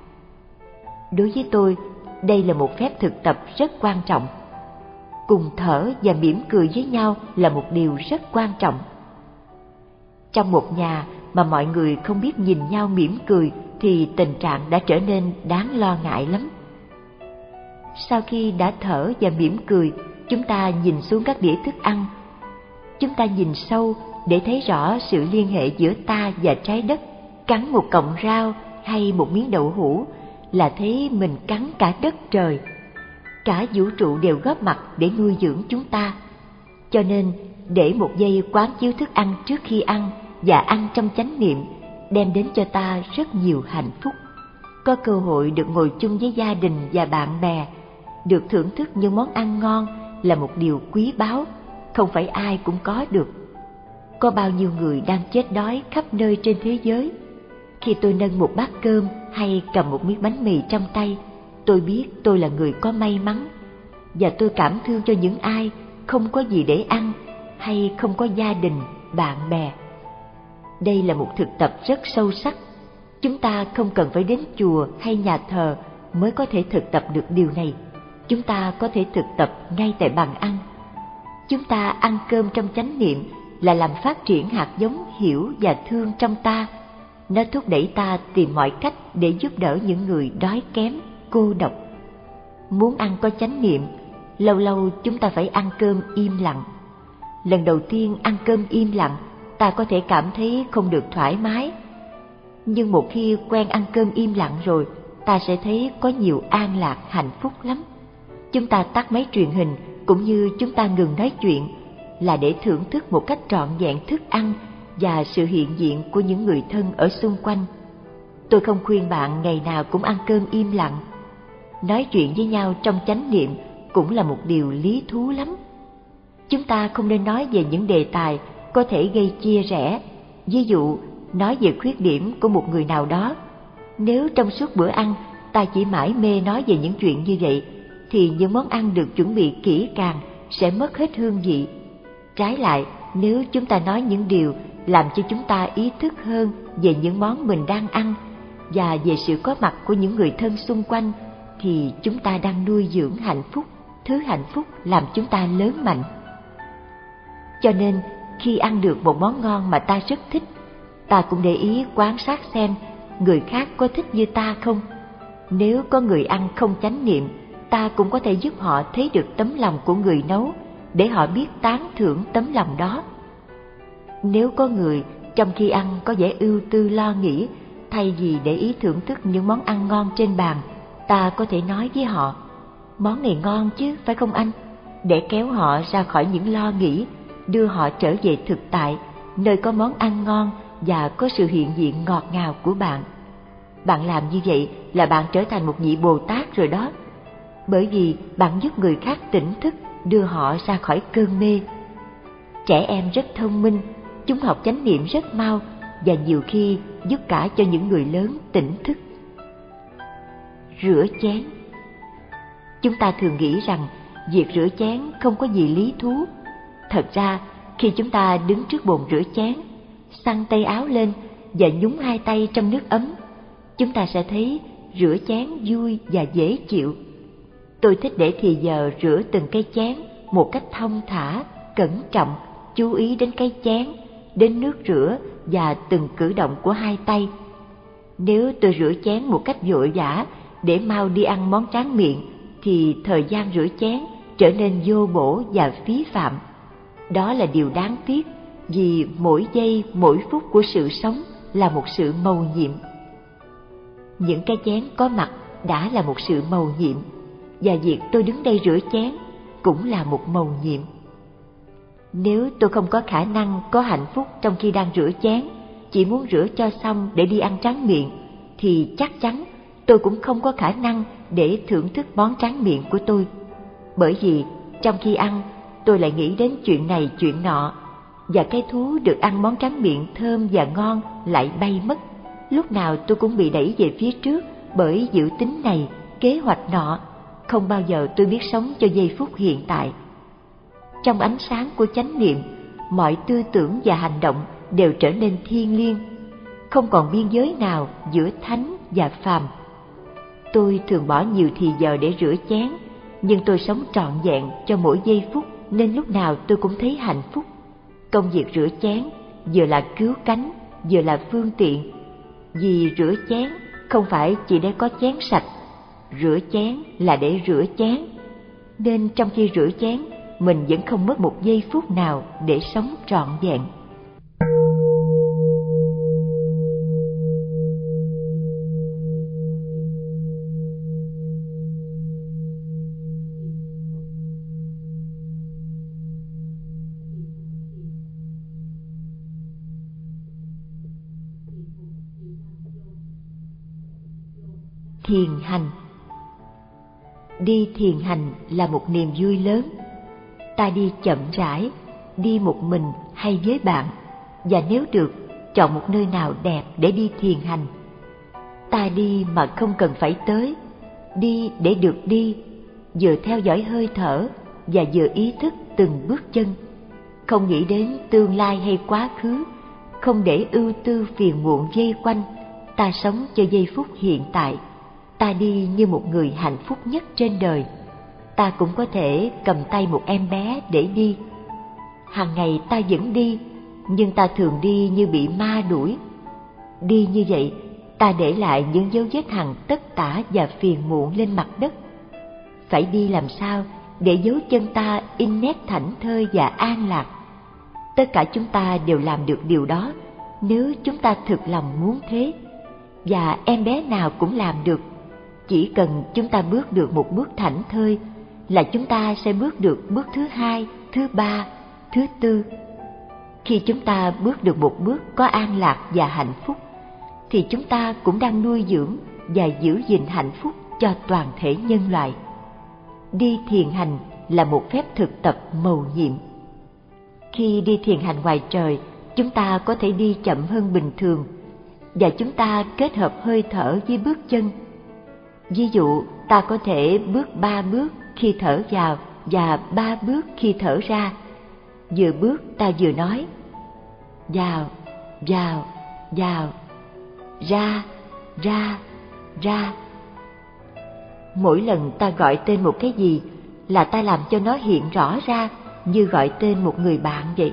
Đối với tôi, đây là một phép thực tập rất quan trọng. Cùng thở và mỉm cười với nhau là một điều rất quan trọng. Trong một nhà mà mọi người không biết nhìn nhau mỉm cười thì tình trạng đã trở nên đáng lo ngại lắm. Sau khi đã thở và mỉm cười, chúng ta nhìn xuống các đĩa thức ăn. Chúng ta nhìn sâu để thấy rõ sự liên hệ giữa ta và trái đất. Cắn một cọng rau hay một miếng đậu hũ là thấy mình cắn cả đất trời. Cả vũ trụ đều góp mặt để nuôi dưỡng chúng ta. Cho nên, để một giây quán chiếu thức ăn trước khi ăn và ăn trong chánh niệm đem đến cho ta rất nhiều hạnh phúc. Có cơ hội được ngồi chung với gia đình và bạn bè, được thưởng thức những món ăn ngon là một điều quý báu, không phải ai cũng có được. Có bao nhiêu người đang chết đói khắp nơi trên thế giới. Khi tôi nâng một bát cơm hay cầm một miếng bánh mì trong tay, tôi biết tôi là người có may mắn, và tôi cảm thương cho những ai không có gì để ăn hay không có gia đình, bạn bè. Đây là một thực tập rất sâu sắc. Chúng ta không cần phải đến chùa hay nhà thờ mới có thể thực tập được điều này. Chúng ta có thể thực tập ngay tại bàn ăn. Chúng ta ăn cơm trong chánh niệm là làm phát triển hạt giống hiểu và thương trong ta. Nó thúc đẩy ta tìm mọi cách để giúp đỡ những người đói kém, cô độc. Muốn ăn có chánh niệm, lâu lâu chúng ta phải ăn cơm im lặng. Lần đầu tiên ăn cơm im lặng, ta có thể cảm thấy không được thoải mái. Nhưng một khi quen ăn cơm im lặng rồi, ta sẽ thấy có nhiều an lạc, hạnh phúc lắm. Chúng ta tắt máy truyền hình cũng như chúng ta ngừng nói chuyện là để thưởng thức một cách trọn vẹn thức ăn và sự hiện diện của những người thân ở xung quanh. Tôi không khuyên bạn ngày nào cũng ăn cơm im lặng. Nói chuyện với nhau trong chánh niệm cũng là một điều lý thú lắm. Chúng ta không nên nói về những đề tài có thể gây chia rẽ. Ví dụ, nói về khuyết điểm của một người nào đó. Nếu trong suốt bữa ăn ta chỉ mải mê nói về những chuyện như vậy, thì những món ăn được chuẩn bị kỹ càng sẽ mất hết hương vị. Trái lại, nếu chúng ta nói những điều làm cho chúng ta ý thức hơn về những món mình đang ăn và về sự có mặt của những người thân xung quanh, thì chúng ta đang nuôi dưỡng hạnh phúc, thứ hạnh phúc làm chúng ta lớn mạnh. Cho nên, khi ăn được một món ngon mà ta rất thích, ta cũng để ý quan sát xem người khác có thích như ta không. Nếu có người ăn không chánh niệm, ta cũng có thể giúp họ thấy được tấm lòng của người nấu, để họ biết tán thưởng tấm lòng đó. Nếu có người trong khi ăn có vẻ ưu tư lo nghĩ, thay vì để ý thưởng thức những món ăn ngon trên bàn, ta có thể nói với họ: món này ngon chứ, phải không anh? Để kéo họ ra khỏi những lo nghĩ, đưa họ trở về thực tại, nơi có món ăn ngon và có sự hiện diện ngọt ngào của bạn. Bạn làm như vậy là bạn trở thành một vị Bồ Tát rồi đó, bởi vì bạn giúp người khác tỉnh thức, đưa họ ra khỏi cơn mê. Trẻ em rất thông minh, chúng học chánh niệm rất mau và nhiều khi giúp cả cho những người lớn tỉnh thức. Rửa chén. Chúng ta thường nghĩ rằng việc rửa chén không có gì lý thú. Thật ra, khi chúng ta đứng trước bồn rửa chén, xăng tay áo lên và nhúng hai tay trong nước ấm, chúng ta sẽ thấy rửa chén vui và dễ chịu. Tôi thích để thì giờ rửa từng cái chén một cách thong thả, cẩn trọng, chú ý đến cái chén, đến nước rửa và từng cử động của hai tay. Nếu tôi rửa chén một cách vội vã để mau đi ăn món tráng miệng, thì thời gian rửa chén trở nên vô bổ và phí phạm. Đó là điều đáng tiếc, vì mỗi giây, mỗi phút của sự sống là một sự mầu nhiệm. Những cái chén có mặt đã là một sự mầu nhiệm, và việc tôi đứng đây rửa chén cũng là một mầu nhiệm. Nếu tôi không có khả năng có hạnh phúc trong khi đang rửa chén, chỉ muốn rửa cho xong để đi ăn tráng miệng, thì chắc chắn tôi cũng không có khả năng để thưởng thức món tráng miệng của tôi. Bởi vì trong khi ăn, tôi lại nghĩ đến chuyện này chuyện nọ, và cái thú được ăn món tráng miệng thơm và ngon lại bay mất. Lúc nào tôi cũng bị đẩy về phía trước bởi dự tính này, kế hoạch nọ. Không bao giờ tôi biết sống cho giây phút hiện tại. Trong ánh sáng của chánh niệm, mọi tư tưởng và hành động đều trở nên thiêng liêng, không còn biên giới nào giữa thánh và phàm. Tôi thường bỏ nhiều thì giờ để rửa chén, nhưng tôi sống trọn vẹn cho mỗi giây phút, nên lúc nào tôi cũng thấy hạnh phúc. Công việc rửa chén vừa là cứu cánh, vừa là phương tiện. Vì rửa chén không phải chỉ để có chén sạch, rửa chén là để rửa chén. Nên trong khi rửa chén, mình vẫn không mất một giây phút nào để sống trọn vẹn. Thiền hành. Đi thiền hành là một niềm vui lớn. Ta đi chậm rãi, đi một mình hay với bạn, và nếu được, chọn một nơi nào đẹp để đi thiền hành. Ta đi mà không cần phải tới, đi để được đi, vừa theo dõi hơi thở và vừa ý thức từng bước chân, không nghĩ đến tương lai hay quá khứ, không để ưu tư phiền muộn vây quanh. Ta sống cho giây phút hiện tại. Ta đi như một người hạnh phúc nhất trên đời. Ta cũng có thể cầm tay một em bé để đi. Hàng ngày ta vẫn đi, nhưng ta thường đi như bị ma đuổi. Đi như vậy, ta để lại những dấu vết hằn tất tả và phiền muộn lên mặt đất. Phải đi làm sao để dấu chân ta in nét thảnh thơi và an lạc. Tất cả chúng ta đều làm được điều đó nếu chúng ta thực lòng muốn thế. và em bé nào cũng làm được. Chỉ cần chúng ta bước được một bước thảnh thơi là chúng ta sẽ bước được bước thứ hai, thứ ba, thứ tư. Khi chúng ta bước được một bước có an lạc và hạnh phúc, thì chúng ta cũng đang nuôi dưỡng và giữ gìn hạnh phúc cho toàn thể nhân loại. Đi thiền hành là một phép thực tập mầu nhiệm. Khi đi thiền hành ngoài trời, chúng ta có thể đi chậm hơn bình thường, và chúng ta kết hợp hơi thở với bước chân. Ví dụ, ta có thể bước 3 bước khi thở vào và 3 bước khi thở ra. Vừa bước ta vừa nói: vào, vào, vào, ra, ra, ra. Mỗi lần ta gọi tên một cái gì là ta làm cho nó hiện rõ ra như gọi tên một người bạn vậy.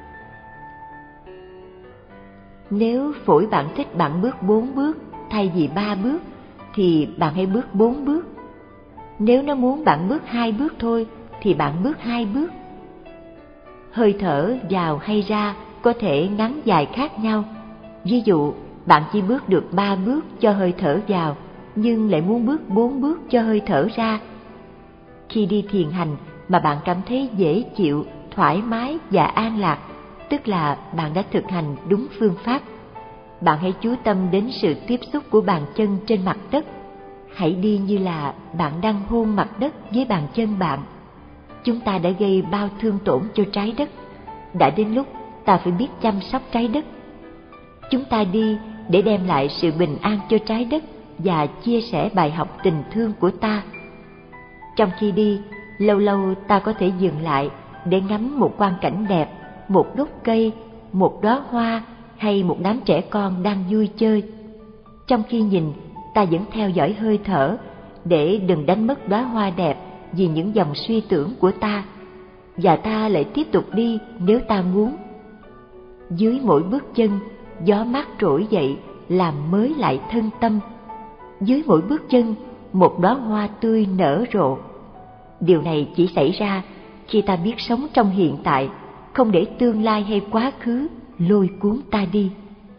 Nếu phổi bạn thích bạn bước 4 bước thay vì 3 bước, thì bạn hãy bước 4 bước. Nếu nó muốn bạn bước 2 bước thôi, thì bạn bước 2 bước. Hơi thở vào hay ra có thể ngắn dài khác nhau. Ví dụ, bạn chỉ bước được 3 bước cho hơi thở vào, nhưng lại muốn bước 4 bước cho hơi thở ra. Khi đi thiền hành mà bạn cảm thấy dễ chịu, thoải mái và an lạc, tức là bạn đã thực hành đúng phương pháp. Bạn hãy chú tâm đến sự tiếp xúc của bàn chân trên mặt đất. Hãy đi như là bạn đang hôn mặt đất với bàn chân bạn. Chúng ta đã gây bao thương tổn cho trái đất. Đã đến lúc ta phải biết chăm sóc trái đất. Chúng ta đi để đem lại sự bình an cho trái đất và chia sẻ bài học tình thương của ta. Trong khi đi, lâu lâu ta có thể dừng lại để ngắm một quang cảnh đẹp, một gốc cây, một đóa hoa hay một đám trẻ con đang vui chơi. Trong khi nhìn, ta vẫn theo dõi hơi thở để đừng đánh mất đóa hoa đẹp vì những dòng suy tưởng của ta, và ta lại tiếp tục đi nếu ta muốn. Dưới mỗi bước chân, gió mát trỗi dậy làm mới lại thân tâm. Dưới mỗi bước chân, một đóa hoa tươi nở rộ. Điều này chỉ xảy ra khi ta biết sống trong hiện tại, không để tương lai hay quá khứ lôi cuốn ta đi.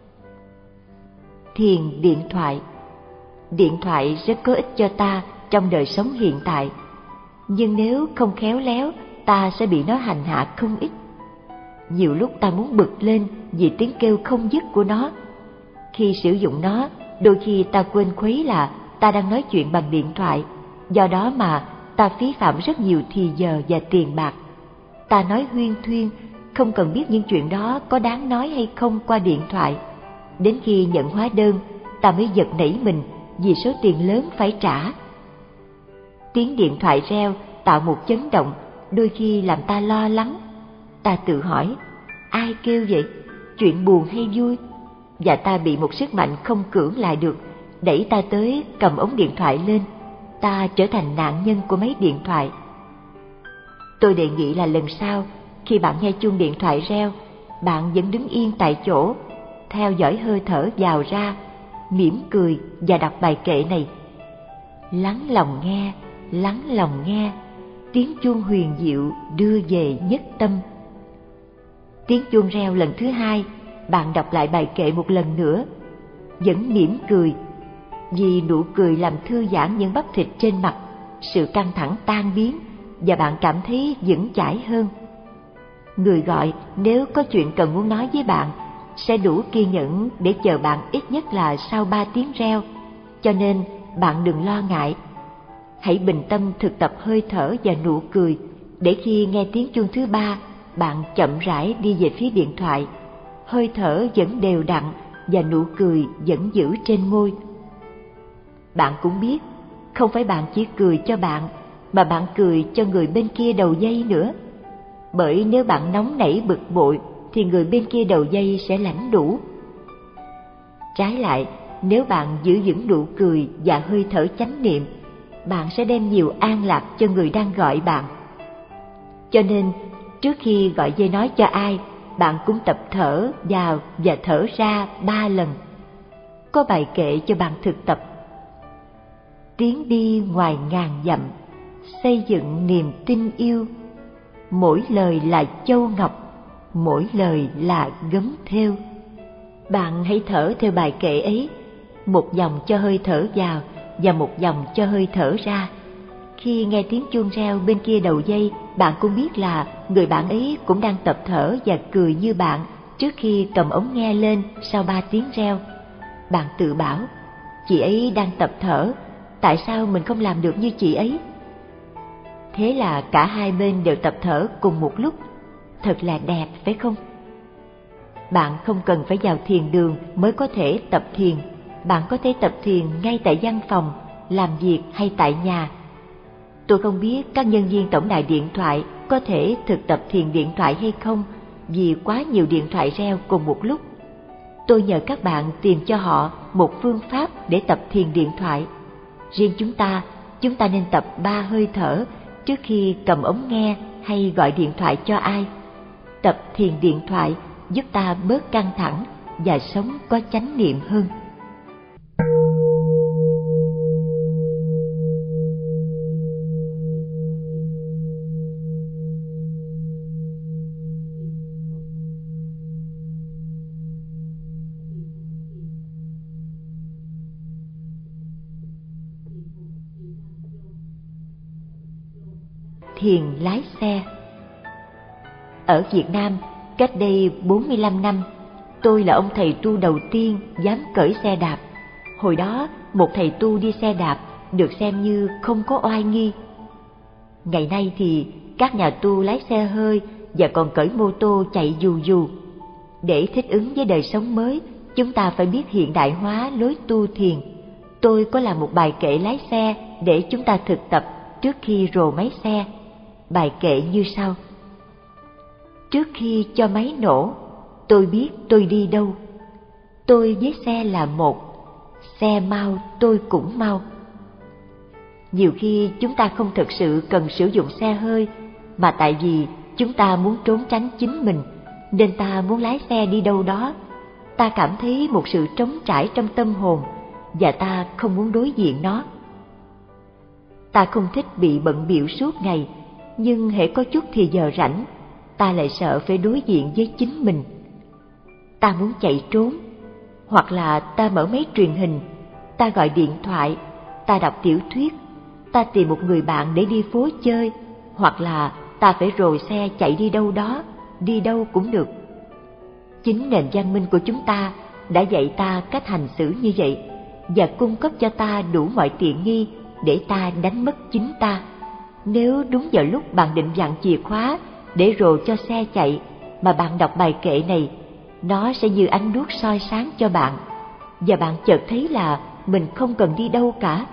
Thiền điện thoại. Điện thoại rất có ích cho ta trong đời sống hiện tại, nhưng nếu không khéo léo, ta sẽ bị nó hành hạ không ít. Nhiều lúc ta muốn bực lên vì tiếng kêu không dứt của nó. Khi sử dụng nó, đôi khi ta quên khuấy là ta đang nói chuyện bằng điện thoại, do đó mà ta phí phạm rất nhiều thì giờ và tiền bạc. Ta nói huyên thuyên, không cần biết những chuyện đó có đáng nói hay không qua điện thoại. Đến khi nhận hóa đơn, ta mới giật nảy mình vì số tiền lớn phải trả. Tiếng điện thoại reo tạo một chấn động, đôi khi làm ta lo lắng. Ta tự hỏi, ai kêu vậy? Chuyện buồn hay vui? Và ta bị một sức mạnh không cưỡng lại được, đẩy ta tới cầm ống điện thoại lên. Ta trở thành nạn nhân của máy điện thoại. Tôi đề nghị là lần sau, khi bạn nghe chuông điện thoại reo, bạn vẫn đứng yên tại chỗ, theo dõi hơi thở vào ra, mỉm cười và đọc bài kệ này: lắng lòng nghe, tiếng chuông huyền diệu đưa về nhất tâm. Tiếng chuông reo lần thứ hai, bạn đọc lại bài kệ một lần nữa, vẫn mỉm cười, vì nụ cười làm thư giãn những bắp thịt trên mặt, sự căng thẳng tan biến và bạn cảm thấy vững chãi hơn. Người gọi nếu có chuyện cần muốn nói với bạn sẽ đủ kiên nhẫn để chờ bạn ít nhất là sau 3 tiếng reo, cho nên bạn đừng lo ngại. Hãy bình tâm thực tập hơi thở và nụ cười, để khi nghe tiếng chuông thứ 3, bạn chậm rãi đi về phía điện thoại. Hơi thở vẫn đều đặn và nụ cười vẫn giữ trên môi. Bạn cũng biết, không phải bạn chỉ cười cho bạn, mà bạn cười cho người bên kia đầu dây nữa. Bởi nếu bạn nóng nảy bực bội, thì người bên kia đầu dây sẽ lãnh đủ. Trái lại, nếu bạn giữ vững nụ cười và hơi thở chánh niệm, bạn sẽ đem nhiều an lạc cho người đang gọi bạn. Cho nên, trước khi gọi dây nói cho ai, bạn cũng tập thở vào và thở ra 3 lần. Có bài kệ cho bạn thực tập: tiến đi ngoài ngàn dặm, xây dựng niềm tin yêu. Mỗi lời là châu ngọc, mỗi lời là gấm thêu. Bạn hãy thở theo bài kệ ấy, một dòng cho hơi thở vào và một dòng cho hơi thở ra. Khi nghe tiếng chuông reo bên kia đầu dây, bạn cũng biết là người bạn ấy cũng đang tập thở và cười như bạn trước khi cầm ống nghe lên sau 3 tiếng reo. Bạn tự bảo, chị ấy đang tập thở, tại sao mình không làm được như chị ấy? Thế là cả hai bên đều tập thở cùng một lúc. Thật là đẹp, phải không? Bạn không cần phải vào thiền đường mới có thể tập thiền. Bạn có thể tập thiền ngay tại văn phòng, làm việc hay tại nhà. Tôi không biết các nhân viên tổng đài điện thoại có thể thực tập thiền điện thoại hay không, vì quá nhiều điện thoại reo cùng một lúc. Tôi nhờ các bạn tìm cho họ một phương pháp để tập thiền điện thoại. Riêng chúng ta nên tập 3 hơi thở trước khi cầm ống nghe hay gọi điện thoại cho ai. Tập thiền điện thoại giúp ta bớt căng thẳng và sống có chánh niệm hơn. Thiền lái xe. Ở Việt Nam, cách đây 45 năm, tôi là ông thầy tu đầu tiên dám cởi xe đạp. Hồi đó, một thầy tu đi xe đạp được xem như không có oai nghi. Ngày nay thì các nhà tu lái xe hơi và còn cởi mô tô chạy dù dù. Để thích ứng với đời sống mới, chúng ta phải biết hiện đại hóa lối tu thiền. Tôi có làm một bài kệ lái xe để chúng ta thực tập trước khi rồ máy xe. Bài kệ như sau: trước khi cho máy nổ, tôi biết tôi đi đâu. Tôi với xe là một, xe mau tôi cũng mau. Nhiều khi chúng ta không thực sự cần sử dụng xe hơi, mà tại vì chúng ta muốn trốn tránh chính mình, nên ta muốn lái xe đi đâu đó. Ta cảm thấy một sự trống trải trong tâm hồn, và ta không muốn đối diện nó. Ta không thích bị bận bịu suốt ngày, nhưng hễ có chút thì giờ rảnh, ta lại sợ phải đối diện với chính mình. Ta muốn chạy trốn, hoặc là ta mở máy truyền hình, ta gọi điện thoại, ta đọc tiểu thuyết, ta tìm một người bạn để đi phố chơi, hoặc là ta phải rồ xe chạy đi đâu đó, đi đâu cũng được. Chính nền văn minh của chúng ta đã dạy ta cách hành xử như vậy, và cung cấp cho ta đủ mọi tiện nghi để ta đánh mất chính ta. Nếu đúng vào lúc bạn định vặn chìa khóa để rồ cho xe chạy mà bạn đọc bài kệ này, nó sẽ như ánh đuốc soi sáng cho bạn, và bạn chợt thấy là mình không cần đi đâu cả.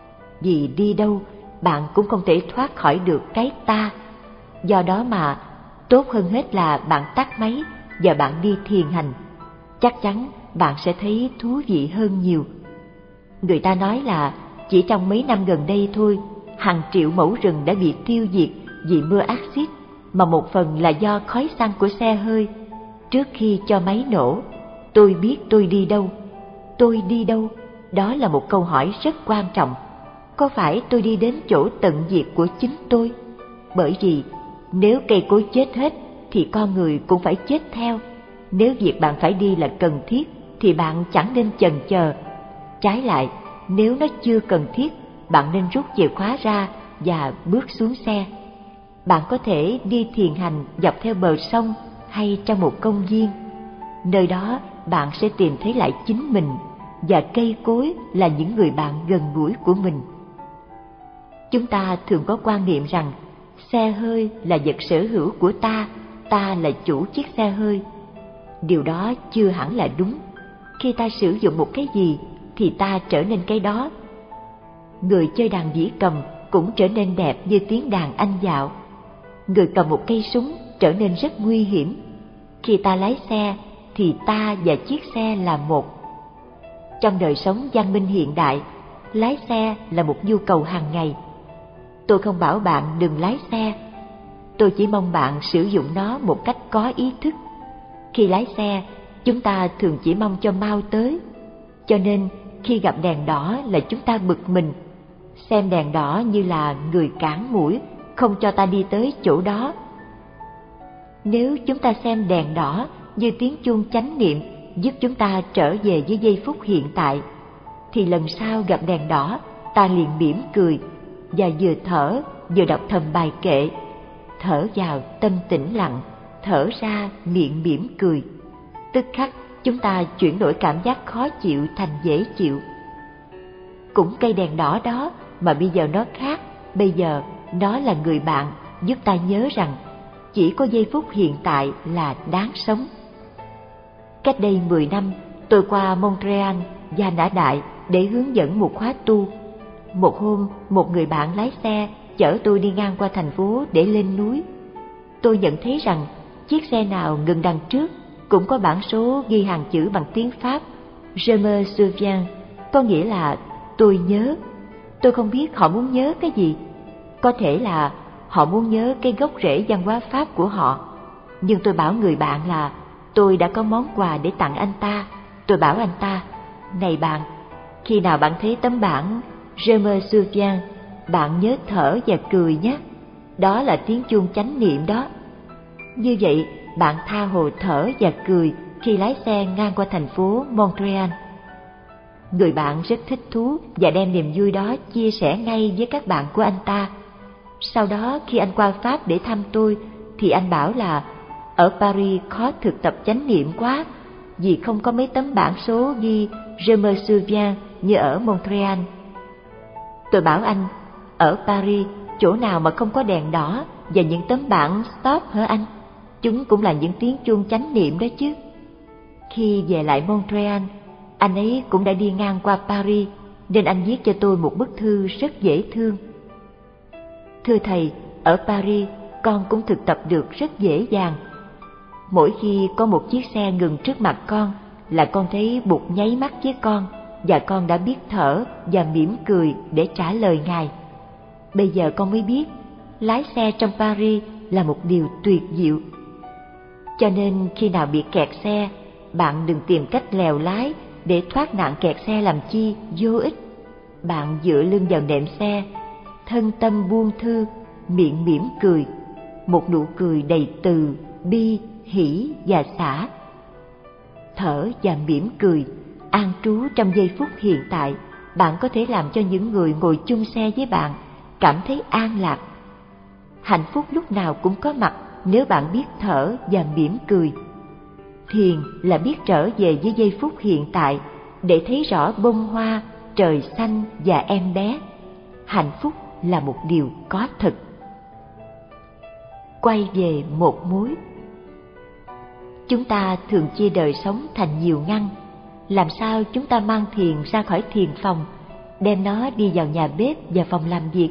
Vì đi đâu, bạn cũng không thể thoát khỏi được cái ta. Do đó mà, tốt hơn hết là bạn tắt máy và bạn đi thiền hành. Chắc chắn bạn sẽ thấy thú vị hơn nhiều. Người ta nói là chỉ trong mấy năm gần đây thôi, hàng triệu mẫu rừng đã bị tiêu diệt vì mưa axit, mà một phần là do khói xăng của xe hơi. Trước khi cho máy nổ, tôi biết tôi đi đâu. Tôi đi đâu? Đó là một câu hỏi rất quan trọng. Có phải tôi đi đến chỗ tận diệt của chính tôi? Bởi vì nếu cây cối chết hết thì con người cũng phải chết theo. Nếu việc bạn phải đi là cần thiết thì bạn chẳng nên chần chờ. Trái lại, nếu nó chưa cần thiết, bạn nên rút chìa khóa ra và bước xuống xe. Bạn có thể đi thiền hành dọc theo bờ sông hay trong một công viên. Nơi đó bạn sẽ tìm thấy lại chính mình, và cây cối là những người bạn gần gũi của mình. Chúng ta thường có quan niệm rằng xe hơi là vật sở hữu của ta, ta là chủ chiếc xe hơi. Điều đó chưa hẳn là đúng. Khi ta sử dụng một cái gì thì ta trở nên cái đó. Người chơi đàn dĩ cầm cũng trở nên đẹp như tiếng đàn anh dạo. Người cầm một cây súng trở nên rất nguy hiểm. Khi ta lái xe thì ta và chiếc xe là một. Trong đời sống văn minh hiện đại, lái xe là một nhu cầu hàng ngày. Tôi không bảo bạn đừng lái xe. Tôi chỉ mong bạn sử dụng nó một cách có ý thức. Khi lái xe, chúng ta thường chỉ mong cho mau tới. Cho nên khi gặp đèn đỏ là chúng ta bực mình, xem đèn đỏ như là người cản mũi, không cho ta đi tới chỗ đó. Nếu chúng ta xem đèn đỏ như tiếng chuông chánh niệm giúp chúng ta trở về với giây phút hiện tại, thì lần sau gặp đèn đỏ, ta liền mỉm cười, và vừa thở vừa đọc thầm bài kệ: thở vào tâm tĩnh lặng, thở ra miệng mỉm cười. Tức khắc chúng ta chuyển đổi cảm giác khó chịu thành dễ chịu. Cũng cây đèn đỏ đó mà bây giờ nó khác, bây giờ nó là người bạn giúp ta nhớ rằng chỉ có giây phút hiện tại là đáng sống. Cách đây 10 năm, tôi qua Montreal và Nã Đại để hướng dẫn một khóa tu. Một hôm, một người bạn lái xe chở tôi đi ngang qua thành phố để lên núi. Tôi nhận thấy rằng chiếc xe nào ngừng đằng trước cũng có bảng số ghi hàng chữ bằng tiếng Pháp: Je me souviens, có nghĩa là tôi nhớ. Tôi không biết họ muốn nhớ cái gì. Có thể là họ muốn nhớ cái gốc rễ văn hóa Pháp của họ. Nhưng tôi bảo người bạn là tôi đã có món quà để tặng anh ta. Tôi bảo anh ta: này bạn, khi nào bạn thấy tấm bảng Je me souviens, bạn nhớ thở và cười nhé. Đó là tiếng chuông chánh niệm đó. Như vậy, bạn tha hồ thở và cười khi lái xe ngang qua thành phố Montreal. Người bạn rất thích thú và đem niềm vui đó chia sẻ ngay với các bạn của anh ta. Sau đó khi anh qua Pháp để thăm tôi, thì anh bảo là ở Paris khó thực tập chánh niệm quá, vì không có mấy tấm bảng số ghi Je me souviens như ở Montreal. Tôi bảo anh, ở Paris chỗ nào mà không có đèn đỏ và những tấm bảng stop hả anh? Chúng cũng là những tiếng chuông chánh niệm đó chứ. Khi về lại Montreal, anh ấy cũng đã đi ngang qua Paris, nên anh viết cho tôi một bức thư rất dễ thương. Thưa thầy, ở Paris con cũng thực tập được rất dễ dàng. Mỗi khi có một chiếc xe ngừng trước mặt con là con thấy Bụt nháy mắt với con, và con đã biết thở và mỉm cười để trả lời Ngài. Bây giờ con mới biết lái xe trong Paris là một điều tuyệt diệu. Cho nên khi nào bị kẹt xe, bạn đừng tìm cách lèo lái để thoát nạn kẹt xe làm chi, vô ích. Bạn dựa lưng vào nệm xe, thân tâm buông thư, miệng mỉm cười, một nụ cười đầy từ, bi, hỷ và xả. Thở và mỉm cười, an trú trong giây phút hiện tại, bạn có thể làm cho những người ngồi chung xe với bạn cảm thấy an lạc. Hạnh phúc lúc nào cũng có mặt nếu bạn biết thở và mỉm cười. Thiền là biết trở về với giây phút hiện tại để thấy rõ bông hoa, trời xanh và em bé. Hạnh phúc là một điều có thực. Quay về một mối. Chúng ta thường chia đời sống thành nhiều ngăn. Làm sao chúng ta mang thiền ra khỏi thiền phòng, đem nó đi vào nhà bếp và phòng làm việc?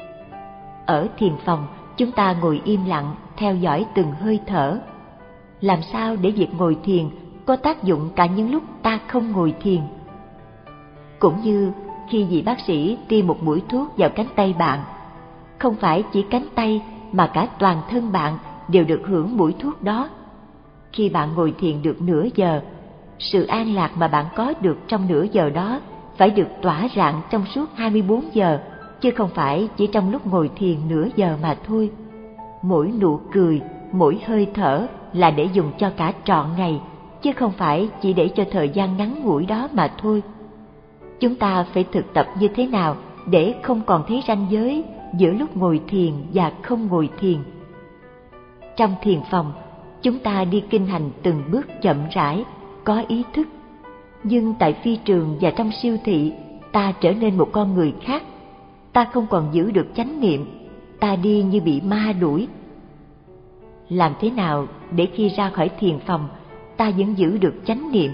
Ở thiền phòng, chúng ta ngồi im lặng, theo dõi từng hơi thở. Làm sao để việc ngồi thiền có tác dụng cả những lúc ta không ngồi thiền? Cũng như khi vị bác sĩ tiêm một mũi thuốc vào cánh tay bạn, không phải chỉ cánh tay mà cả toàn thân bạn đều được hưởng mũi thuốc đó. Khi bạn ngồi thiền được nửa giờ, sự an lạc mà bạn có được trong nửa giờ đó phải được tỏa rạng trong suốt 24 giờ, chứ không phải chỉ trong lúc ngồi thiền nửa giờ mà thôi. Mỗi nụ cười, mỗi hơi thở là để dùng cho cả trọn ngày, chứ không phải chỉ để cho thời gian ngắn ngủi đó mà thôi. Chúng ta phải thực tập như thế nào để không còn thấy ranh giới giữa lúc ngồi thiền và không ngồi thiền? Trong thiền phòng, chúng ta đi kinh hành từng bước chậm rãi, có ý thức. Nhưng tại phi trường và trong siêu thị, ta trở nên một con người khác. Ta không còn giữ được chánh niệm, ta đi như bị ma đuổi. Làm thế nào để khi ra khỏi thiền phòng, ta vẫn giữ được chánh niệm?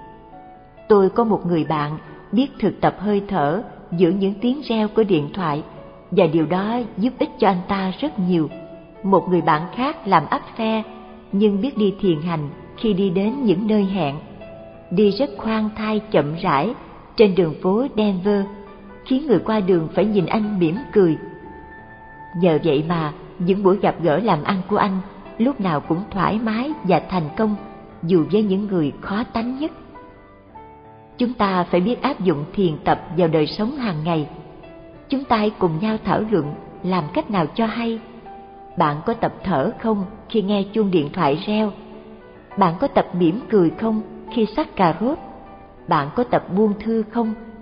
Tôi có một người bạn biết thực tập hơi thở giữa những tiếng reo của điện thoại, và điều đó giúp ích cho anh ta rất nhiều. Một người bạn khác làm áp phe, nhưng biết đi thiền hành khi đi đến những nơi hẹn. Đi rất khoan thai chậm rãi trên đường phố Denver, khiến người qua đường phải nhìn anh mỉm cười. Nhờ vậy mà những buổi gặp gỡ làm ăn của anh lúc nào cũng thoải mái và thành công, dù với những người khó tánh nhất. Chúng ta phải biết áp dụng thiền tập vào đời sống hàng ngày. Chúng ta hãy cùng nhau thảo luận làm cách nào cho hay. Bạn có tập thở không khi nghe chuông điện thoại reo? Bạn có tập mỉm cười không khi xắt cà rốt? Bạn có tập buông thư không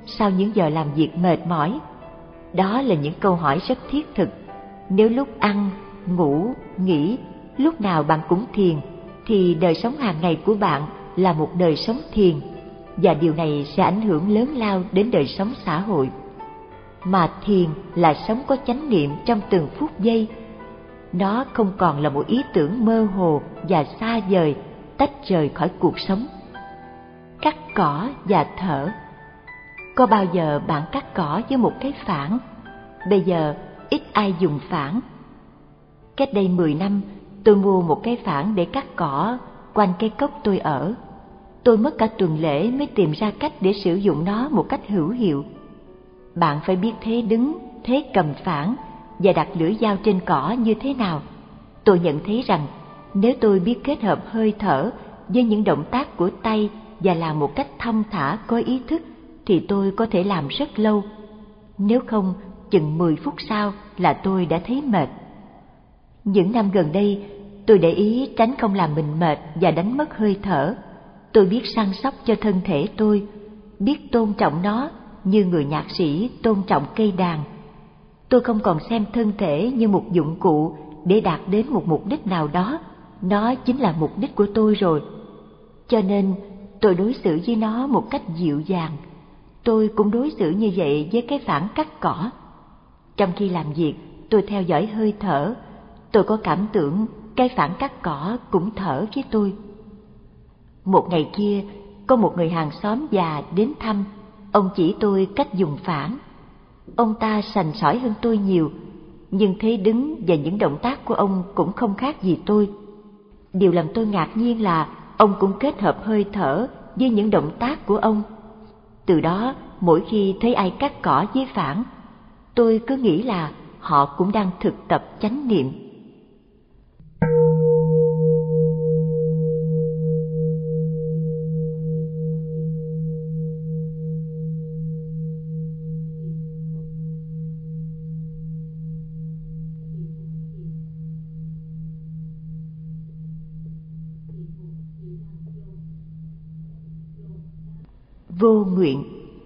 sau những giờ làm việc mệt mỏi? Đó là những câu hỏi rất thiết thực. Nếu lúc ăn, ngủ, nghỉ, lúc nào bạn cũng thiền, thì đời sống hàng ngày của bạn là một đời sống thiền, và điều này sẽ ảnh hưởng lớn lao đến đời sống xã hội. Mà thiền là sống có chánh niệm trong từng phút giây. Nó không còn là một ý tưởng mơ hồ và xa vời, tách rời khỏi cuộc sống. Cắt cỏ và thở. Có bao giờ bạn cắt cỏ với một cái phản? Bây giờ ít ai dùng phản. Cách đây 10 năm, tôi mua một cái phản để cắt cỏ quanh cái cốc tôi ở. Tôi mất cả tuần lễ mới tìm ra cách để sử dụng nó một cách hữu hiệu. Bạn phải biết thế đứng, thế cầm phản và đặt lưỡi dao trên cỏ như thế nào. Tôi nhận thấy rằng nếu tôi biết kết hợp hơi thở với những động tác của tay và làm một cách thông thả có ý thức thì tôi có thể làm rất lâu. Nếu không, chừng 10 phút sau là tôi đã thấy mệt. Những năm gần đây, tôi để ý tránh không làm mình mệt và đánh mất hơi thở. Tôi biết săn sóc cho thân thể tôi, biết tôn trọng nó như người nhạc sĩ tôn trọng cây đàn. Tôi không còn xem thân thể như một dụng cụ để đạt đến một mục đích nào đó. Nó chính là mục đích của tôi rồi. Cho nên tôi đối xử với nó một cách dịu dàng. Tôi cũng đối xử như vậy với cái phản cắt cỏ. Trong khi làm việc, tôi theo dõi hơi thở. Tôi có cảm tưởng cái phản cắt cỏ cũng thở với tôi. Một ngày kia, có một người hàng xóm già đến thăm. Ông chỉ tôi cách dùng phản. Ông ta sành sỏi hơn tôi nhiều, nhưng thế đứng và những động tác của ông cũng không khác gì tôi. Điều làm tôi ngạc nhiên là ông cũng kết hợp hơi thở với những động tác của ông. Từ đó, mỗi khi thấy ai cắt cỏ với phản, tôi cứ nghĩ là họ cũng đang thực tập chánh niệm. Vô nguyện.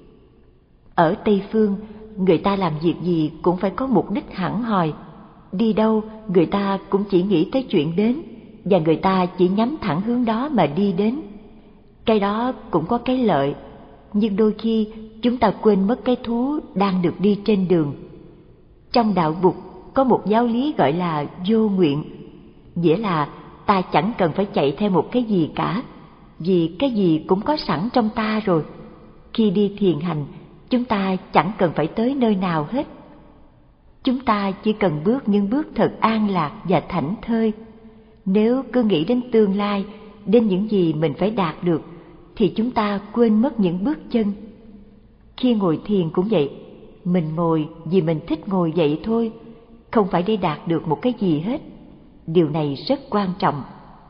Ở Tây Phương, người ta làm việc gì cũng phải có mục đích hẳn hoi. Đi đâu, người ta cũng chỉ nghĩ tới chuyện đến, và người ta chỉ nhắm thẳng hướng đó mà đi đến. Cái đó cũng có cái lợi, nhưng đôi khi chúng ta quên mất cái thú đang được đi trên đường. Trong đạo Phật có một giáo lý gọi là vô nguyện, nghĩa là ta chẳng cần phải chạy theo một cái gì cả, vì cái gì cũng có sẵn trong ta rồi. Khi đi thiền hành, chúng ta chẳng cần phải tới nơi nào hết. Chúng ta chỉ cần bước những bước thật an lạc và thảnh thơi. Nếu cứ nghĩ đến tương lai, đến những gì mình phải đạt được, thì chúng ta quên mất những bước chân. Khi ngồi thiền cũng vậy, mình ngồi vì mình thích ngồi vậy thôi, không phải để đạt được một cái gì hết. Điều này rất quan trọng.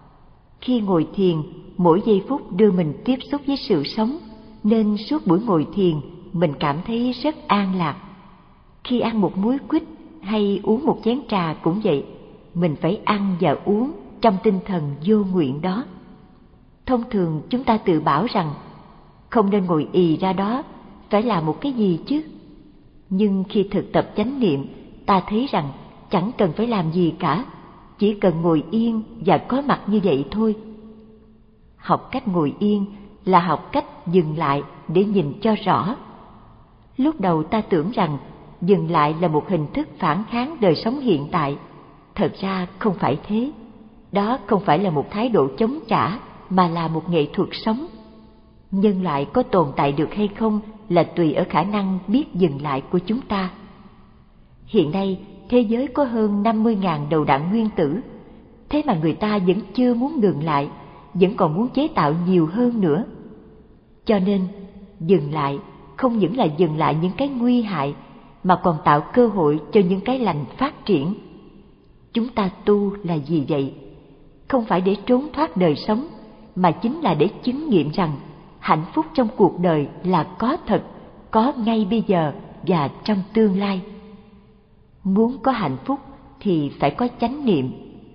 Khi ngồi thiền, mỗi giây phút đưa mình tiếp xúc với sự sống, nên suốt buổi ngồi thiền mình cảm thấy rất an lạc. Khi ăn một muối quýt hay uống một chén trà cũng vậy, mình phải ăn và uống trong tinh thần vô nguyện đó. Thông thường chúng ta tự bảo rằng không nên ngồi ì ra đó, phải làm một cái gì chứ. Nhưng khi thực tập chánh niệm, ta thấy rằng chẳng cần phải làm gì cả, chỉ cần ngồi yên và có mặt như vậy thôi. Học cách ngồi yên là học cách dừng lại để nhìn cho rõ. Lúc đầu ta tưởng rằng dừng lại là một hình thức phản kháng đời sống hiện tại. Thật ra không phải thế. Đó không phải là một thái độ chống trả, mà là một nghệ thuật sống. Nhân loại có tồn tại được hay không là tùy ở khả năng biết dừng lại của chúng ta. Hiện nay, thế giới có hơn 50.000 đầu đạn nguyên tử. Thế mà người ta vẫn chưa muốn ngừng lại, vẫn còn muốn chế tạo nhiều hơn nữa. Cho nên, dừng lại không những là dừng lại những cái nguy hại, mà còn tạo cơ hội cho những cái lành phát triển. Chúng ta tu là gì vậy? Không phải để trốn thoát đời sống, mà chính là để chứng nghiệm rằng hạnh phúc trong cuộc đời là có thật, có ngay bây giờ và trong tương lai. Muốn có hạnh phúc thì phải có chánh niệm.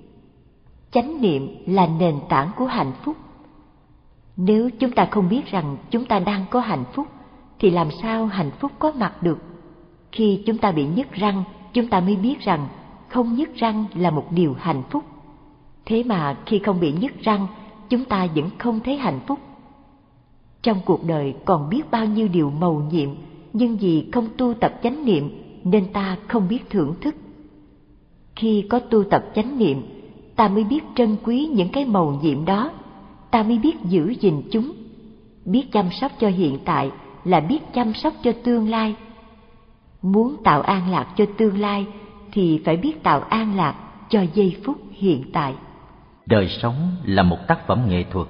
Chánh niệm là nền tảng của hạnh phúc. Nếu chúng ta không biết rằng chúng ta đang có hạnh phúc, thì làm sao hạnh phúc có mặt được? Khi chúng ta bị nhức răng, chúng ta mới biết rằng không nhức răng là một điều hạnh phúc. Thế mà khi không bị nhức răng, chúng ta vẫn không thấy hạnh phúc. Trong cuộc đời còn biết bao nhiêu điều mầu nhiệm, nhưng vì không tu tập chánh niệm nên ta không biết thưởng thức. Khi có tu tập chánh niệm, ta mới biết trân quý những cái mầu nhiệm đó, ta mới biết giữ gìn chúng. Biết chăm sóc cho hiện tại là biết chăm sóc cho tương lai. Muốn tạo an lạc cho tương lai thì phải biết tạo an lạc cho giây phút hiện tại. Đời sống là một tác phẩm nghệ thuật.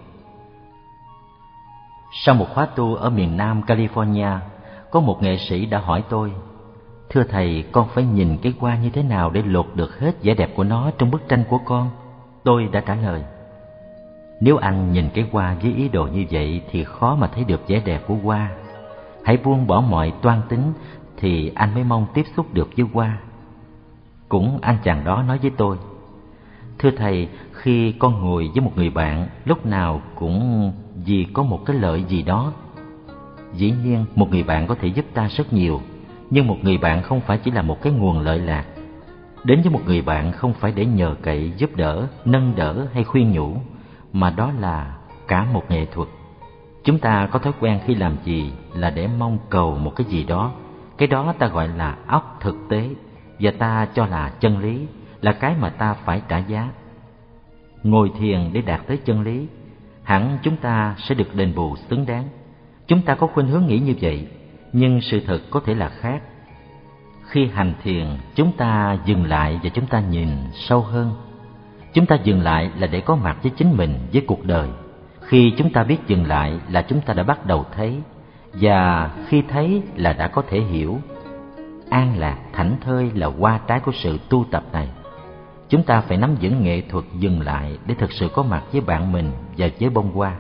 Sau một khóa tu ở miền Nam California, có một nghệ sĩ đã hỏi tôi: "Thưa thầy, con phải nhìn cái hoa như thế nào để lột được hết vẻ đẹp của nó trong bức tranh của con?" Tôi đã trả lời: "Nếu anh nhìn cái hoa với ý đồ như vậy thì khó mà thấy được vẻ đẹp của hoa. Hãy buông bỏ mọi toan tính thì anh mới mong tiếp xúc được với hoa." Cũng anh chàng đó nói với tôi: "Thưa thầy, khi con ngồi với một người bạn, lúc nào cũng vì có một cái lợi gì đó. Dĩ nhiên một người bạn có thể giúp ta rất nhiều, nhưng một người bạn không phải chỉ là một cái nguồn lợi lạc. Đến với một người bạn không phải để nhờ cậy, giúp đỡ, nâng đỡ hay khuyên nhủ, mà đó là cả một nghệ thuật. Chúng ta có thói quen khi làm gì là để mong cầu một cái gì đó. Cái đó ta gọi là óc thực tế, và ta cho là chân lý, là cái mà ta phải trả giá. Ngồi thiền để đạt tới chân lý, hẳn chúng ta sẽ được đền bù xứng đáng. Chúng ta có khuynh hướng nghĩ như vậy, nhưng sự thật có thể là khác. Khi hành thiền, chúng ta dừng lại và chúng ta nhìn sâu hơn. Chúng ta dừng lại là để có mặt với chính mình, với cuộc đời. Khi chúng ta biết dừng lại là chúng ta đã bắt đầu thấy, và khi thấy là đã có thể hiểu. An lạc, thảnh thơi là hoa trái của sự tu tập này. Chúng ta phải nắm vững nghệ thuật dừng lại để thực sự có mặt với bạn mình và với bông hoa.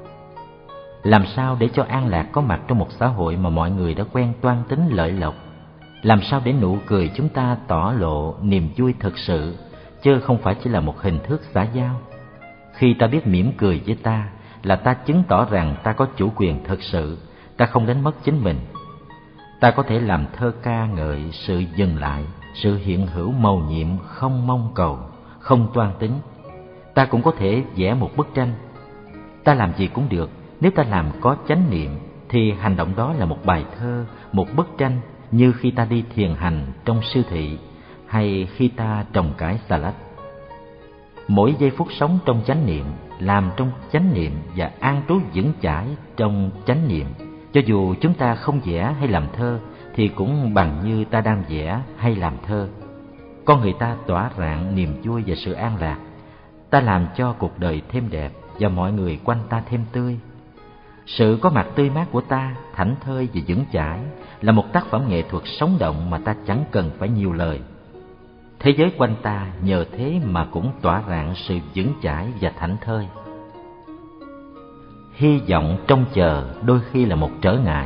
Làm sao để cho an lạc có mặt trong một xã hội mà mọi người đã quen toan tính lợi lộc? Làm sao để nụ cười chúng ta tỏ lộ niềm vui thực sự, chứ không phải chỉ là một hình thức xã giao? Khi ta biết mỉm cười với ta là ta chứng tỏ rằng ta có chủ quyền thực sự, ta không đánh mất chính mình. Ta có thể làm thơ ca ngợi sự dừng lại, sự hiện hữu mầu nhiệm không mong cầu, không toan tính. Ta cũng có thể vẽ một bức tranh. Ta làm gì cũng được, nếu ta làm có chánh niệm thì hành động đó là một bài thơ, một bức tranh, như khi ta đi thiền hành trong siêu thị hay khi ta trồng cải xà lách. Mỗi giây phút sống trong chánh niệm, làm trong chánh niệm và an trú vững chãi trong chánh niệm. Cho dù chúng ta không vẽ hay làm thơ thì cũng bằng như ta đang vẽ hay làm thơ. Con người ta tỏa rạng niềm vui và sự an lạc. Ta làm cho cuộc đời thêm đẹp và mọi người quanh ta thêm tươi. Sự có mặt tươi mát của ta, thảnh thơi và vững chãi là một tác phẩm nghệ thuật sống động mà ta chẳng cần phải nhiều lời. Thế giới quanh ta nhờ thế mà cũng tỏa rạng sự vững chãi và thảnh thơi. Hy vọng trông chờ đôi khi là một trở ngại.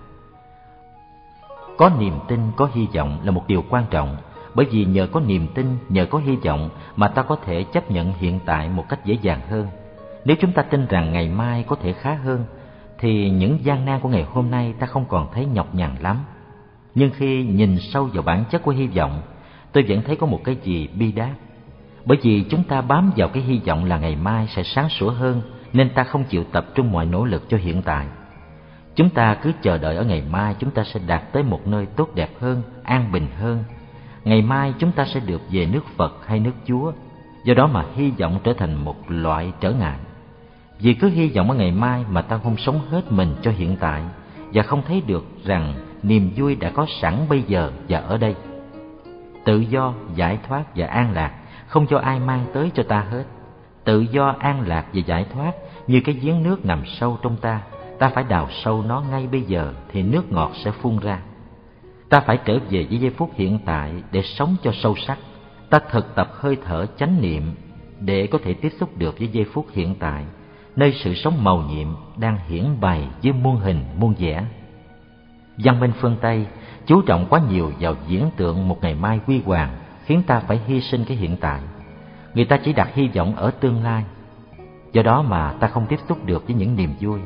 Có niềm tin, có hy vọng là một điều quan trọng, bởi vì nhờ có niềm tin, nhờ có hy vọng mà ta có thể chấp nhận hiện tại một cách dễ dàng hơn. Nếu chúng ta tin rằng ngày mai có thể khá hơn, thì những gian nan của ngày hôm nay ta không còn thấy nhọc nhằn lắm. Nhưng khi nhìn sâu vào bản chất của hy vọng, tôi vẫn thấy có một cái gì bi đát. Bởi vì chúng ta bám vào cái hy vọng là ngày mai sẽ sáng sủa hơn, nên ta không chịu tập trung mọi nỗ lực cho hiện tại. Chúng ta cứ chờ đợi ở ngày mai chúng ta sẽ đạt tới một nơi tốt đẹp hơn, an bình hơn. Ngày mai chúng ta sẽ được về nước Phật hay nước Chúa. Do đó mà hy vọng trở thành một loại trở ngại. Vì cứ hy vọng ở ngày mai mà ta không sống hết mình cho hiện tại, và không thấy được rằng niềm vui đã có sẵn bây giờ và ở đây. Tự do, giải thoát và an lạc không do ai mang tới cho ta hết. Tự do, an lạc và giải thoát như cái giếng nước nằm sâu trong ta. Ta phải đào sâu nó ngay bây giờ thì nước ngọt sẽ phun ra. Ta phải trở về với giây phút hiện tại để sống cho sâu sắc. Ta thực tập hơi thở chánh niệm để có thể tiếp xúc được với giây phút hiện tại, nơi sự sống mầu nhiệm đang hiển bày với muôn hình muôn vẻ. Văn minh phương Tây chú trọng quá nhiều vào diễn tượng một ngày mai huy hoàng, khiến ta phải hy sinh cái hiện tại. Người ta chỉ đặt hy vọng ở tương lai. Do đó mà ta không tiếp xúc được với những niềm vui.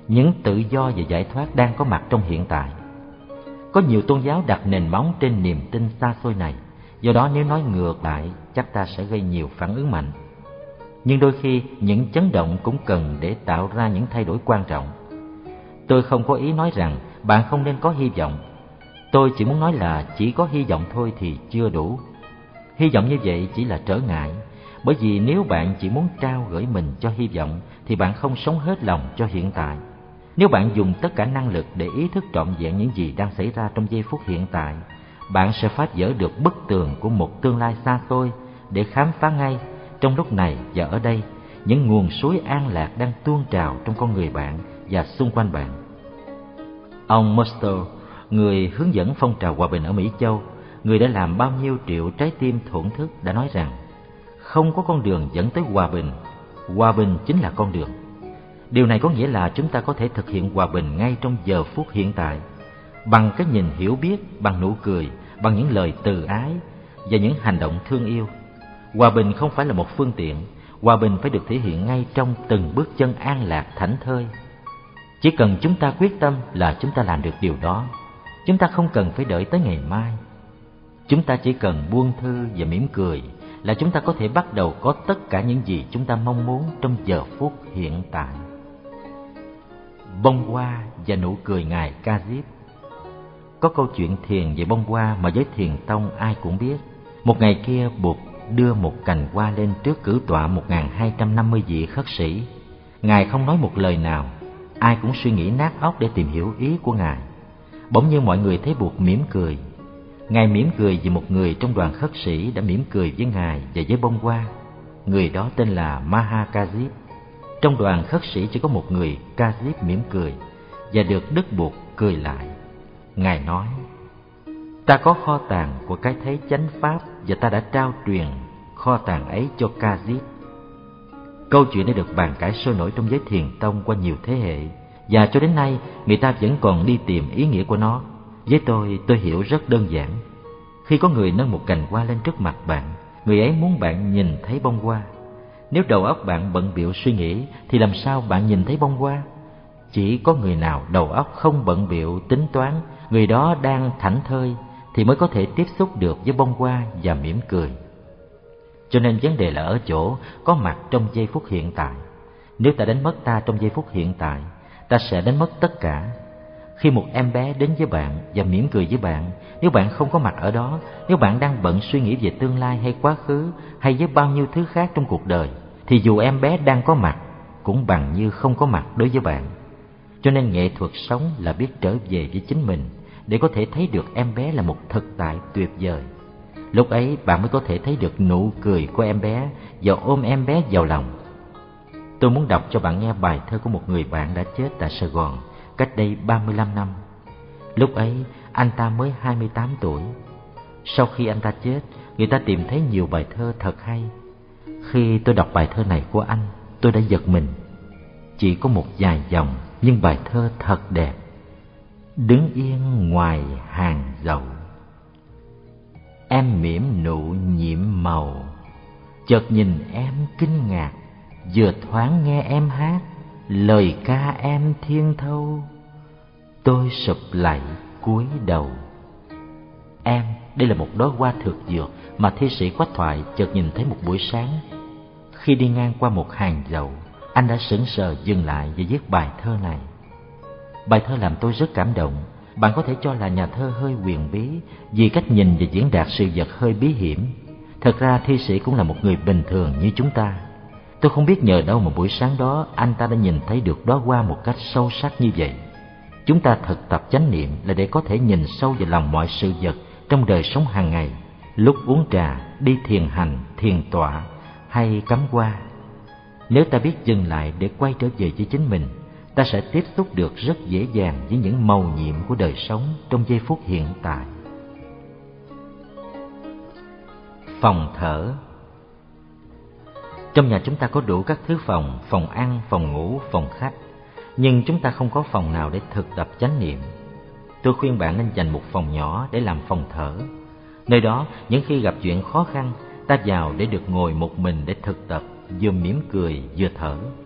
những tự do và giải thoát đang có mặt trong hiện tại. Có nhiều tôn giáo đặt nền móng trên niềm tin xa xôi này, do đó nếu nói ngược lại chắc ta sẽ gây nhiều phản ứng mạnh. Nhưng đôi khi những chấn động cũng cần để tạo ra những thay đổi quan trọng. Tôi không có ý nói rằng bạn không nên có hy vọng. Tôi chỉ muốn nói là chỉ có hy vọng thôi thì chưa đủ. Hy vọng như vậy chỉ là trở ngại, bởi vì nếu bạn chỉ muốn trao gửi mình cho hy vọng thì bạn không sống hết lòng cho hiện tại. Nếu bạn dùng tất cả năng lực để ý thức trọn vẹn những gì đang xảy ra trong giây phút hiện tại, bạn sẽ phá vỡ được bức tường của một tương lai xa xôi để khám phá ngay trong lúc này và ở đây những nguồn suối an lạc đang tuôn trào trong con người bạn và xung quanh bạn. Ông Muster, người hướng dẫn phong trào hòa bình ở Mỹ Châu, người đã làm bao nhiêu triệu trái tim thổn thức, đã nói rằng không có con đường dẫn tới hòa bình chính là con đường. Điều này có nghĩa là chúng ta có thể thực hiện hòa bình ngay trong giờ phút hiện tại, bằng cái nhìn hiểu biết, bằng nụ cười, bằng những lời từ ái và những hành động thương yêu. Hòa bình không phải là một phương tiện, hòa bình phải được thể hiện ngay trong từng bước chân an lạc thảnh thơi. Chỉ cần chúng ta quyết tâm là chúng ta làm được điều đó. Chúng ta không cần phải đợi tới ngày mai. Chúng ta chỉ cần buông thư và mỉm cười là chúng ta có thể bắt đầu có tất cả những gì chúng ta mong muốn trong giờ phút hiện tại. Bông hoa và nụ cười ngài Ca-diếp. Có câu chuyện thiền về bông hoa mà giới thiền tông ai cũng biết. Một ngày kia Bụt đưa một cành hoa lên trước cử tọa 1250 vị khất sĩ. Ngài không nói một lời nào, ai cũng suy nghĩ nát óc để tìm hiểu ý của Ngài. Bỗng nhiên mọi người thấy Bụt mỉm cười. Ngài mỉm cười vì một người trong đoàn khất sĩ đã mỉm cười với Ngài và với bông hoa. Người đó tên là Maha Ca-diếp. Trong đoàn khất sĩ chỉ có một người Ca-diếp mỉm cười và được Đức Bụt cười lại. Ngài nói: ta có kho tàng của cái thấy chánh pháp và ta đã trao truyền kho tàng ấy cho Ca-diếp. Câu chuyện đã được bàn cãi sôi nổi trong giới thiền tông qua nhiều thế hệ, và cho đến nay người ta vẫn còn đi tìm ý nghĩa của nó. Với tôi hiểu rất đơn giản. Khi có người nâng một cành hoa lên trước mặt bạn, người ấy muốn bạn nhìn thấy bông hoa. Nếu đầu óc bạn bận bịu suy nghĩ thì làm sao bạn nhìn thấy bông hoa? Chỉ có người nào đầu óc không bận bịu tính toán, người đó đang thảnh thơi thì mới có thể tiếp xúc được với bông hoa và mỉm cười. Cho nên vấn đề là ở chỗ có mặt trong giây phút hiện tại. Nếu ta đánh mất ta trong giây phút hiện tại, ta sẽ đánh mất tất cả. Khi một em bé đến với bạn và mỉm cười với bạn, nếu bạn không có mặt ở đó, nếu bạn đang bận suy nghĩ về tương lai hay quá khứ hay với bao nhiêu thứ khác trong cuộc đời, thì dù em bé đang có mặt cũng bằng như không có mặt đối với bạn. Cho nên nghệ thuật sống là biết trở về với chính mình để có thể thấy được em bé là một thực tại tuyệt vời. Lúc ấy bạn mới có thể thấy được nụ cười của em bé và ôm em bé vào lòng. Tôi muốn đọc cho bạn nghe bài thơ của một người bạn đã chết tại Sài Gòn cách đây 35 năm. Lúc ấy anh ta mới 28 tuổi. Sau khi anh ta chết, người ta tìm thấy nhiều bài thơ thật hay. Khi tôi đọc bài thơ này của anh, tôi đã giật mình. Chỉ có một vài dòng, nhưng bài thơ thật đẹp. Đứng yên ngoài hàng dậu, em mỉm nụ nhiệm màu. Chợt nhìn em kinh ngạc, vừa thoáng nghe em hát lời ca em thiên thâu. Tôi sụp lạy cúi đầu. Em, đây là một đóa hoa thực dược mà thi sĩ Quách Thoại chợt nhìn thấy một buổi sáng. Khi đi ngang qua một hàng dậu, anh đã sững sờ dừng lại và viết bài thơ này. Bài thơ làm tôi rất cảm động. Bạn có thể cho là nhà thơ hơi huyền bí vì cách nhìn và diễn đạt sự vật hơi bí hiểm. Thật ra thi sĩ cũng là một người bình thường như chúng ta. Tôi không biết nhờ đâu mà buổi sáng đó anh ta đã nhìn thấy được đóa hoa một cách sâu sắc như vậy. Chúng ta thực tập chánh niệm là để có thể nhìn sâu vào lòng mọi sự vật trong đời sống hàng ngày, lúc uống trà, đi thiền hành, thiền tọa hay cắm hoa. Nếu ta biết dừng lại để quay trở về với chính mình, ta sẽ tiếp xúc được rất dễ dàng với những mầu nhiệm của đời sống trong giây phút hiện tại. Phòng thở. Trong nhà chúng ta có đủ các thứ phòng, phòng ăn, phòng ngủ, phòng khách, nhưng chúng ta không có phòng nào để thực tập chánh niệm. Tôi khuyên bạn nên dành một phòng nhỏ để làm phòng thở. Nơi đó, những khi gặp chuyện khó khăn, ta vào để được ngồi một mình để thực tập, vừa mỉm cười vừa thở.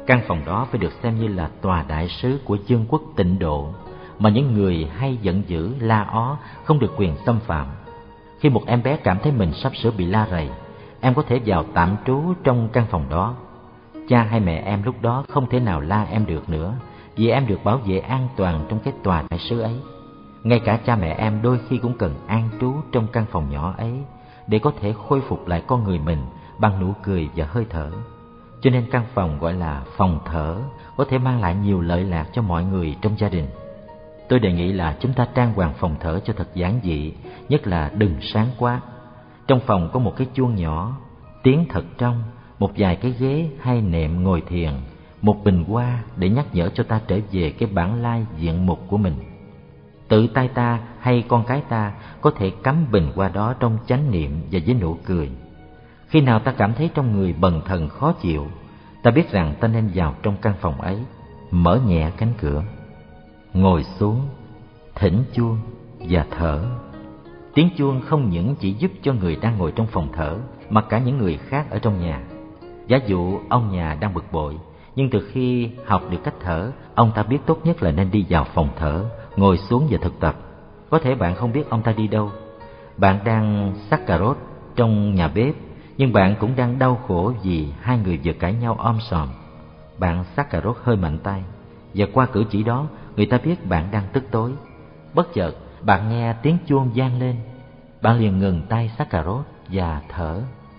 Căn phòng đó phải được xem như là tòa đại sứ của vương quốc Tịnh Độ, mà những người hay giận dữ, la ó không được quyền xâm phạm. Khi một em bé cảm thấy mình sắp sửa bị la rầy, em có thể vào tạm trú trong căn phòng đó. Cha hay mẹ em lúc đó không thể nào la em được nữa, vì em được bảo vệ an toàn trong cái tòa đại sứ ấy. Ngay cả cha mẹ em đôi khi cũng cần an trú trong căn phòng nhỏ ấy để có thể khôi phục lại con người mình bằng nụ cười và hơi thở. Cho nên căn phòng gọi là phòng thở có thể mang lại nhiều lợi lạc cho mọi người trong gia đình. Tôi đề nghị là chúng ta trang hoàng phòng thở cho thật giản dị, nhất là đừng sáng quá. Trong phòng có một cái chuông nhỏ, tiếng thật trong, một vài cái ghế hay nệm ngồi thiền, một bình hoa để nhắc nhở cho ta trở về cái bản lai diện mục của mình. Tự tay ta hay con cái ta có thể cắm bình hoa đó trong chánh niệm và với nụ cười. Khi nào ta cảm thấy trong người bần thần khó chịu, ta biết rằng ta nên vào trong căn phòng ấy, mở nhẹ cánh cửa, ngồi xuống, thỉnh chuông và thở. Tiếng chuông không những chỉ giúp cho người đang ngồi trong phòng thở, mà cả những người khác ở trong nhà. Giả dụ ông nhà đang bực bội, nhưng từ khi học được cách thở, ông ta biết tốt nhất là nên đi vào phòng thở, ngồi xuống và thực tập. Có thể bạn không biết ông ta đi đâu. Bạn đang xắt cà rốt trong nhà bếp, nhưng bạn cũng đang đau khổ vì hai người vừa cãi nhau om sòm. Bạn xắt cà rốt hơi mạnh tay, và qua cử chỉ đó, người ta biết bạn đang tức tối. Bất chợt, bạn nghe tiếng chuông vang lên. Bạn liền ngừng tay xắt cà rốt và thở.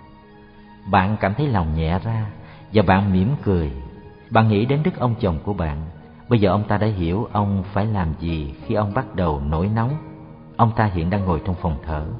Bạn cảm thấy lòng nhẹ ra và bạn mỉm cười. Bạn nghĩ đến đức ông chồng của bạn. Bây giờ ông ta đã hiểu ông phải làm gì khi ông bắt đầu nổi nóng. Ông ta hiện đang ngồi trong phòng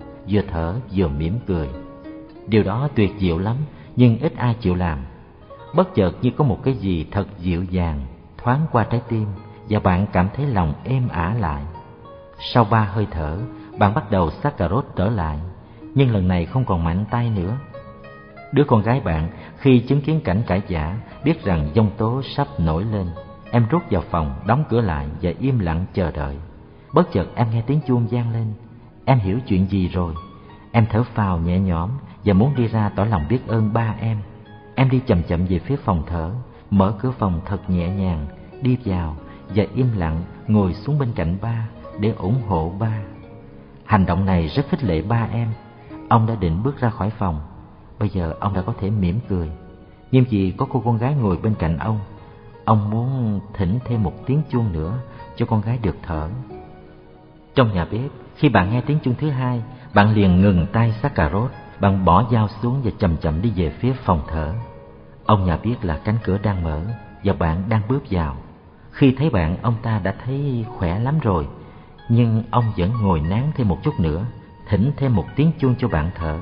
thở vừa mỉm cười. Điều đó tuyệt diệu lắm, nhưng ít ai chịu làm. Bất chợt như có một cái gì thật dịu dàng thoáng qua trái tim, và bạn cảm thấy lòng êm ả lại. Sau 3 hơi thở, bạn bắt đầu xắt cà rốt trở lại, nhưng lần này không còn mạnh tay nữa. Đứa con gái bạn khi chứng kiến cảnh cãi vã biết rằng giông tố sắp nổi lên. Em rút vào phòng, đóng cửa lại và im lặng chờ đợi. Bất chợt em nghe tiếng chuông vang lên. Em hiểu chuyện gì rồi. Em thở phào nhẹ nhõm và muốn đi ra tỏ lòng biết ơn ba em. Em đi chậm chậm về phía phòng thở, mở cửa phòng thật nhẹ nhàng, đi vào và im lặng ngồi xuống bên cạnh ba để ủng hộ ba. Hành động này rất khích lệ ba em. Ông đã định bước ra khỏi phòng. Bây giờ ông đã có thể mỉm cười. Nhưng vì có cô con gái ngồi bên cạnh ông muốn thỉnh thêm một tiếng chuông nữa cho con gái được thở. Trong nhà bếp, khi bạn nghe tiếng chuông thứ 2, bạn liền ngừng tay xắt cà rốt, bạn bỏ dao xuống và chậm chậm đi về phía phòng thở. Ông nhà biết là cánh cửa đang mở và bạn đang bước vào. Khi thấy bạn, ông ta đã thấy khỏe lắm rồi, nhưng ông vẫn ngồi nán thêm một chút nữa, thỉnh thêm một tiếng chuông cho bạn thở.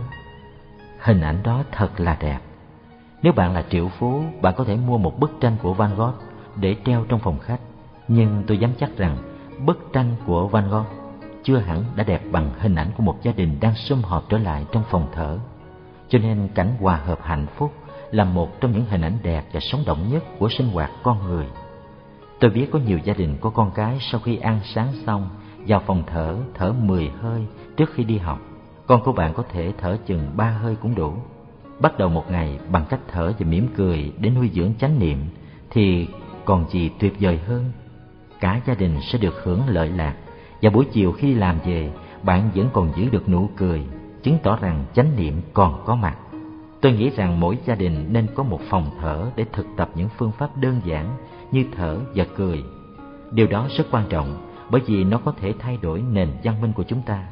Hình ảnh đó thật là đẹp. Nếu bạn là triệu phú, bạn có thể mua một bức tranh của Van Gogh để treo trong phòng khách. Nhưng tôi dám chắc rằng bức tranh của Van Gogh chưa hẳn đã đẹp bằng hình ảnh của một gia đình đang sum họp trở lại trong phòng thở. Cho nên cảnh hòa hợp hạnh phúc là một trong những hình ảnh đẹp và sống động nhất của sinh hoạt con người. Tôi biết có nhiều gia đình có con cái sau khi ăn sáng xong vào phòng thở 10 hơi trước khi đi học. Con của bạn có thể thở chừng 3 hơi cũng đủ. Bắt đầu một ngày bằng cách thở và mỉm cười để nuôi dưỡng chánh niệm thì còn gì tuyệt vời hơn. Cả gia đình sẽ được hưởng lợi lạc, và buổi chiều khi đi làm về, bạn vẫn còn giữ được nụ cười, chứng tỏ rằng chánh niệm còn có mặt. Tôi nghĩ rằng mỗi gia đình nên có một phòng thở để thực tập những phương pháp đơn giản như thở và cười. Điều đó rất quan trọng bởi vì nó có thể thay đổi nền văn minh của chúng ta.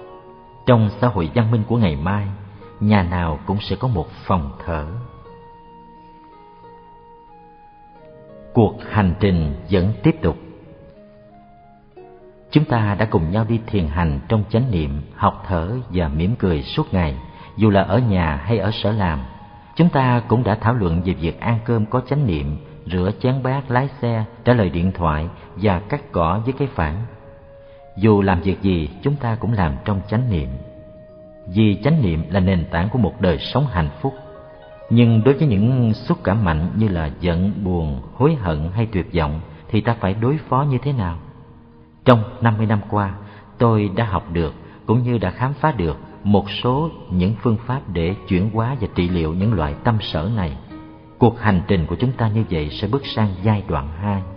Trong xã hội văn minh của ngày mai, nhà nào cũng sẽ có một phòng thở. Cuộc hành trình vẫn tiếp tục. Chúng ta đã cùng nhau đi thiền hành trong chánh niệm, học thở và mỉm cười suốt ngày, dù là ở nhà hay ở sở làm. Chúng ta cũng đã thảo luận về việc ăn cơm có chánh niệm, rửa chén bát, lái xe, trả lời điện thoại và cắt cỏ với cái phản. Dù làm việc gì, chúng ta cũng làm trong chánh niệm. Vì chánh niệm là nền tảng của một đời sống hạnh phúc. Nhưng đối với những xúc cảm mạnh như là giận, buồn, hối hận hay tuyệt vọng thì ta phải đối phó như thế nào? Trong 50 năm qua, tôi đã học được cũng như đã khám phá được một số những phương pháp để chuyển hóa và trị liệu những loại tâm sở này. cuộc hành trình của chúng ta như vậy sẽ bước sang giai đoạn 2.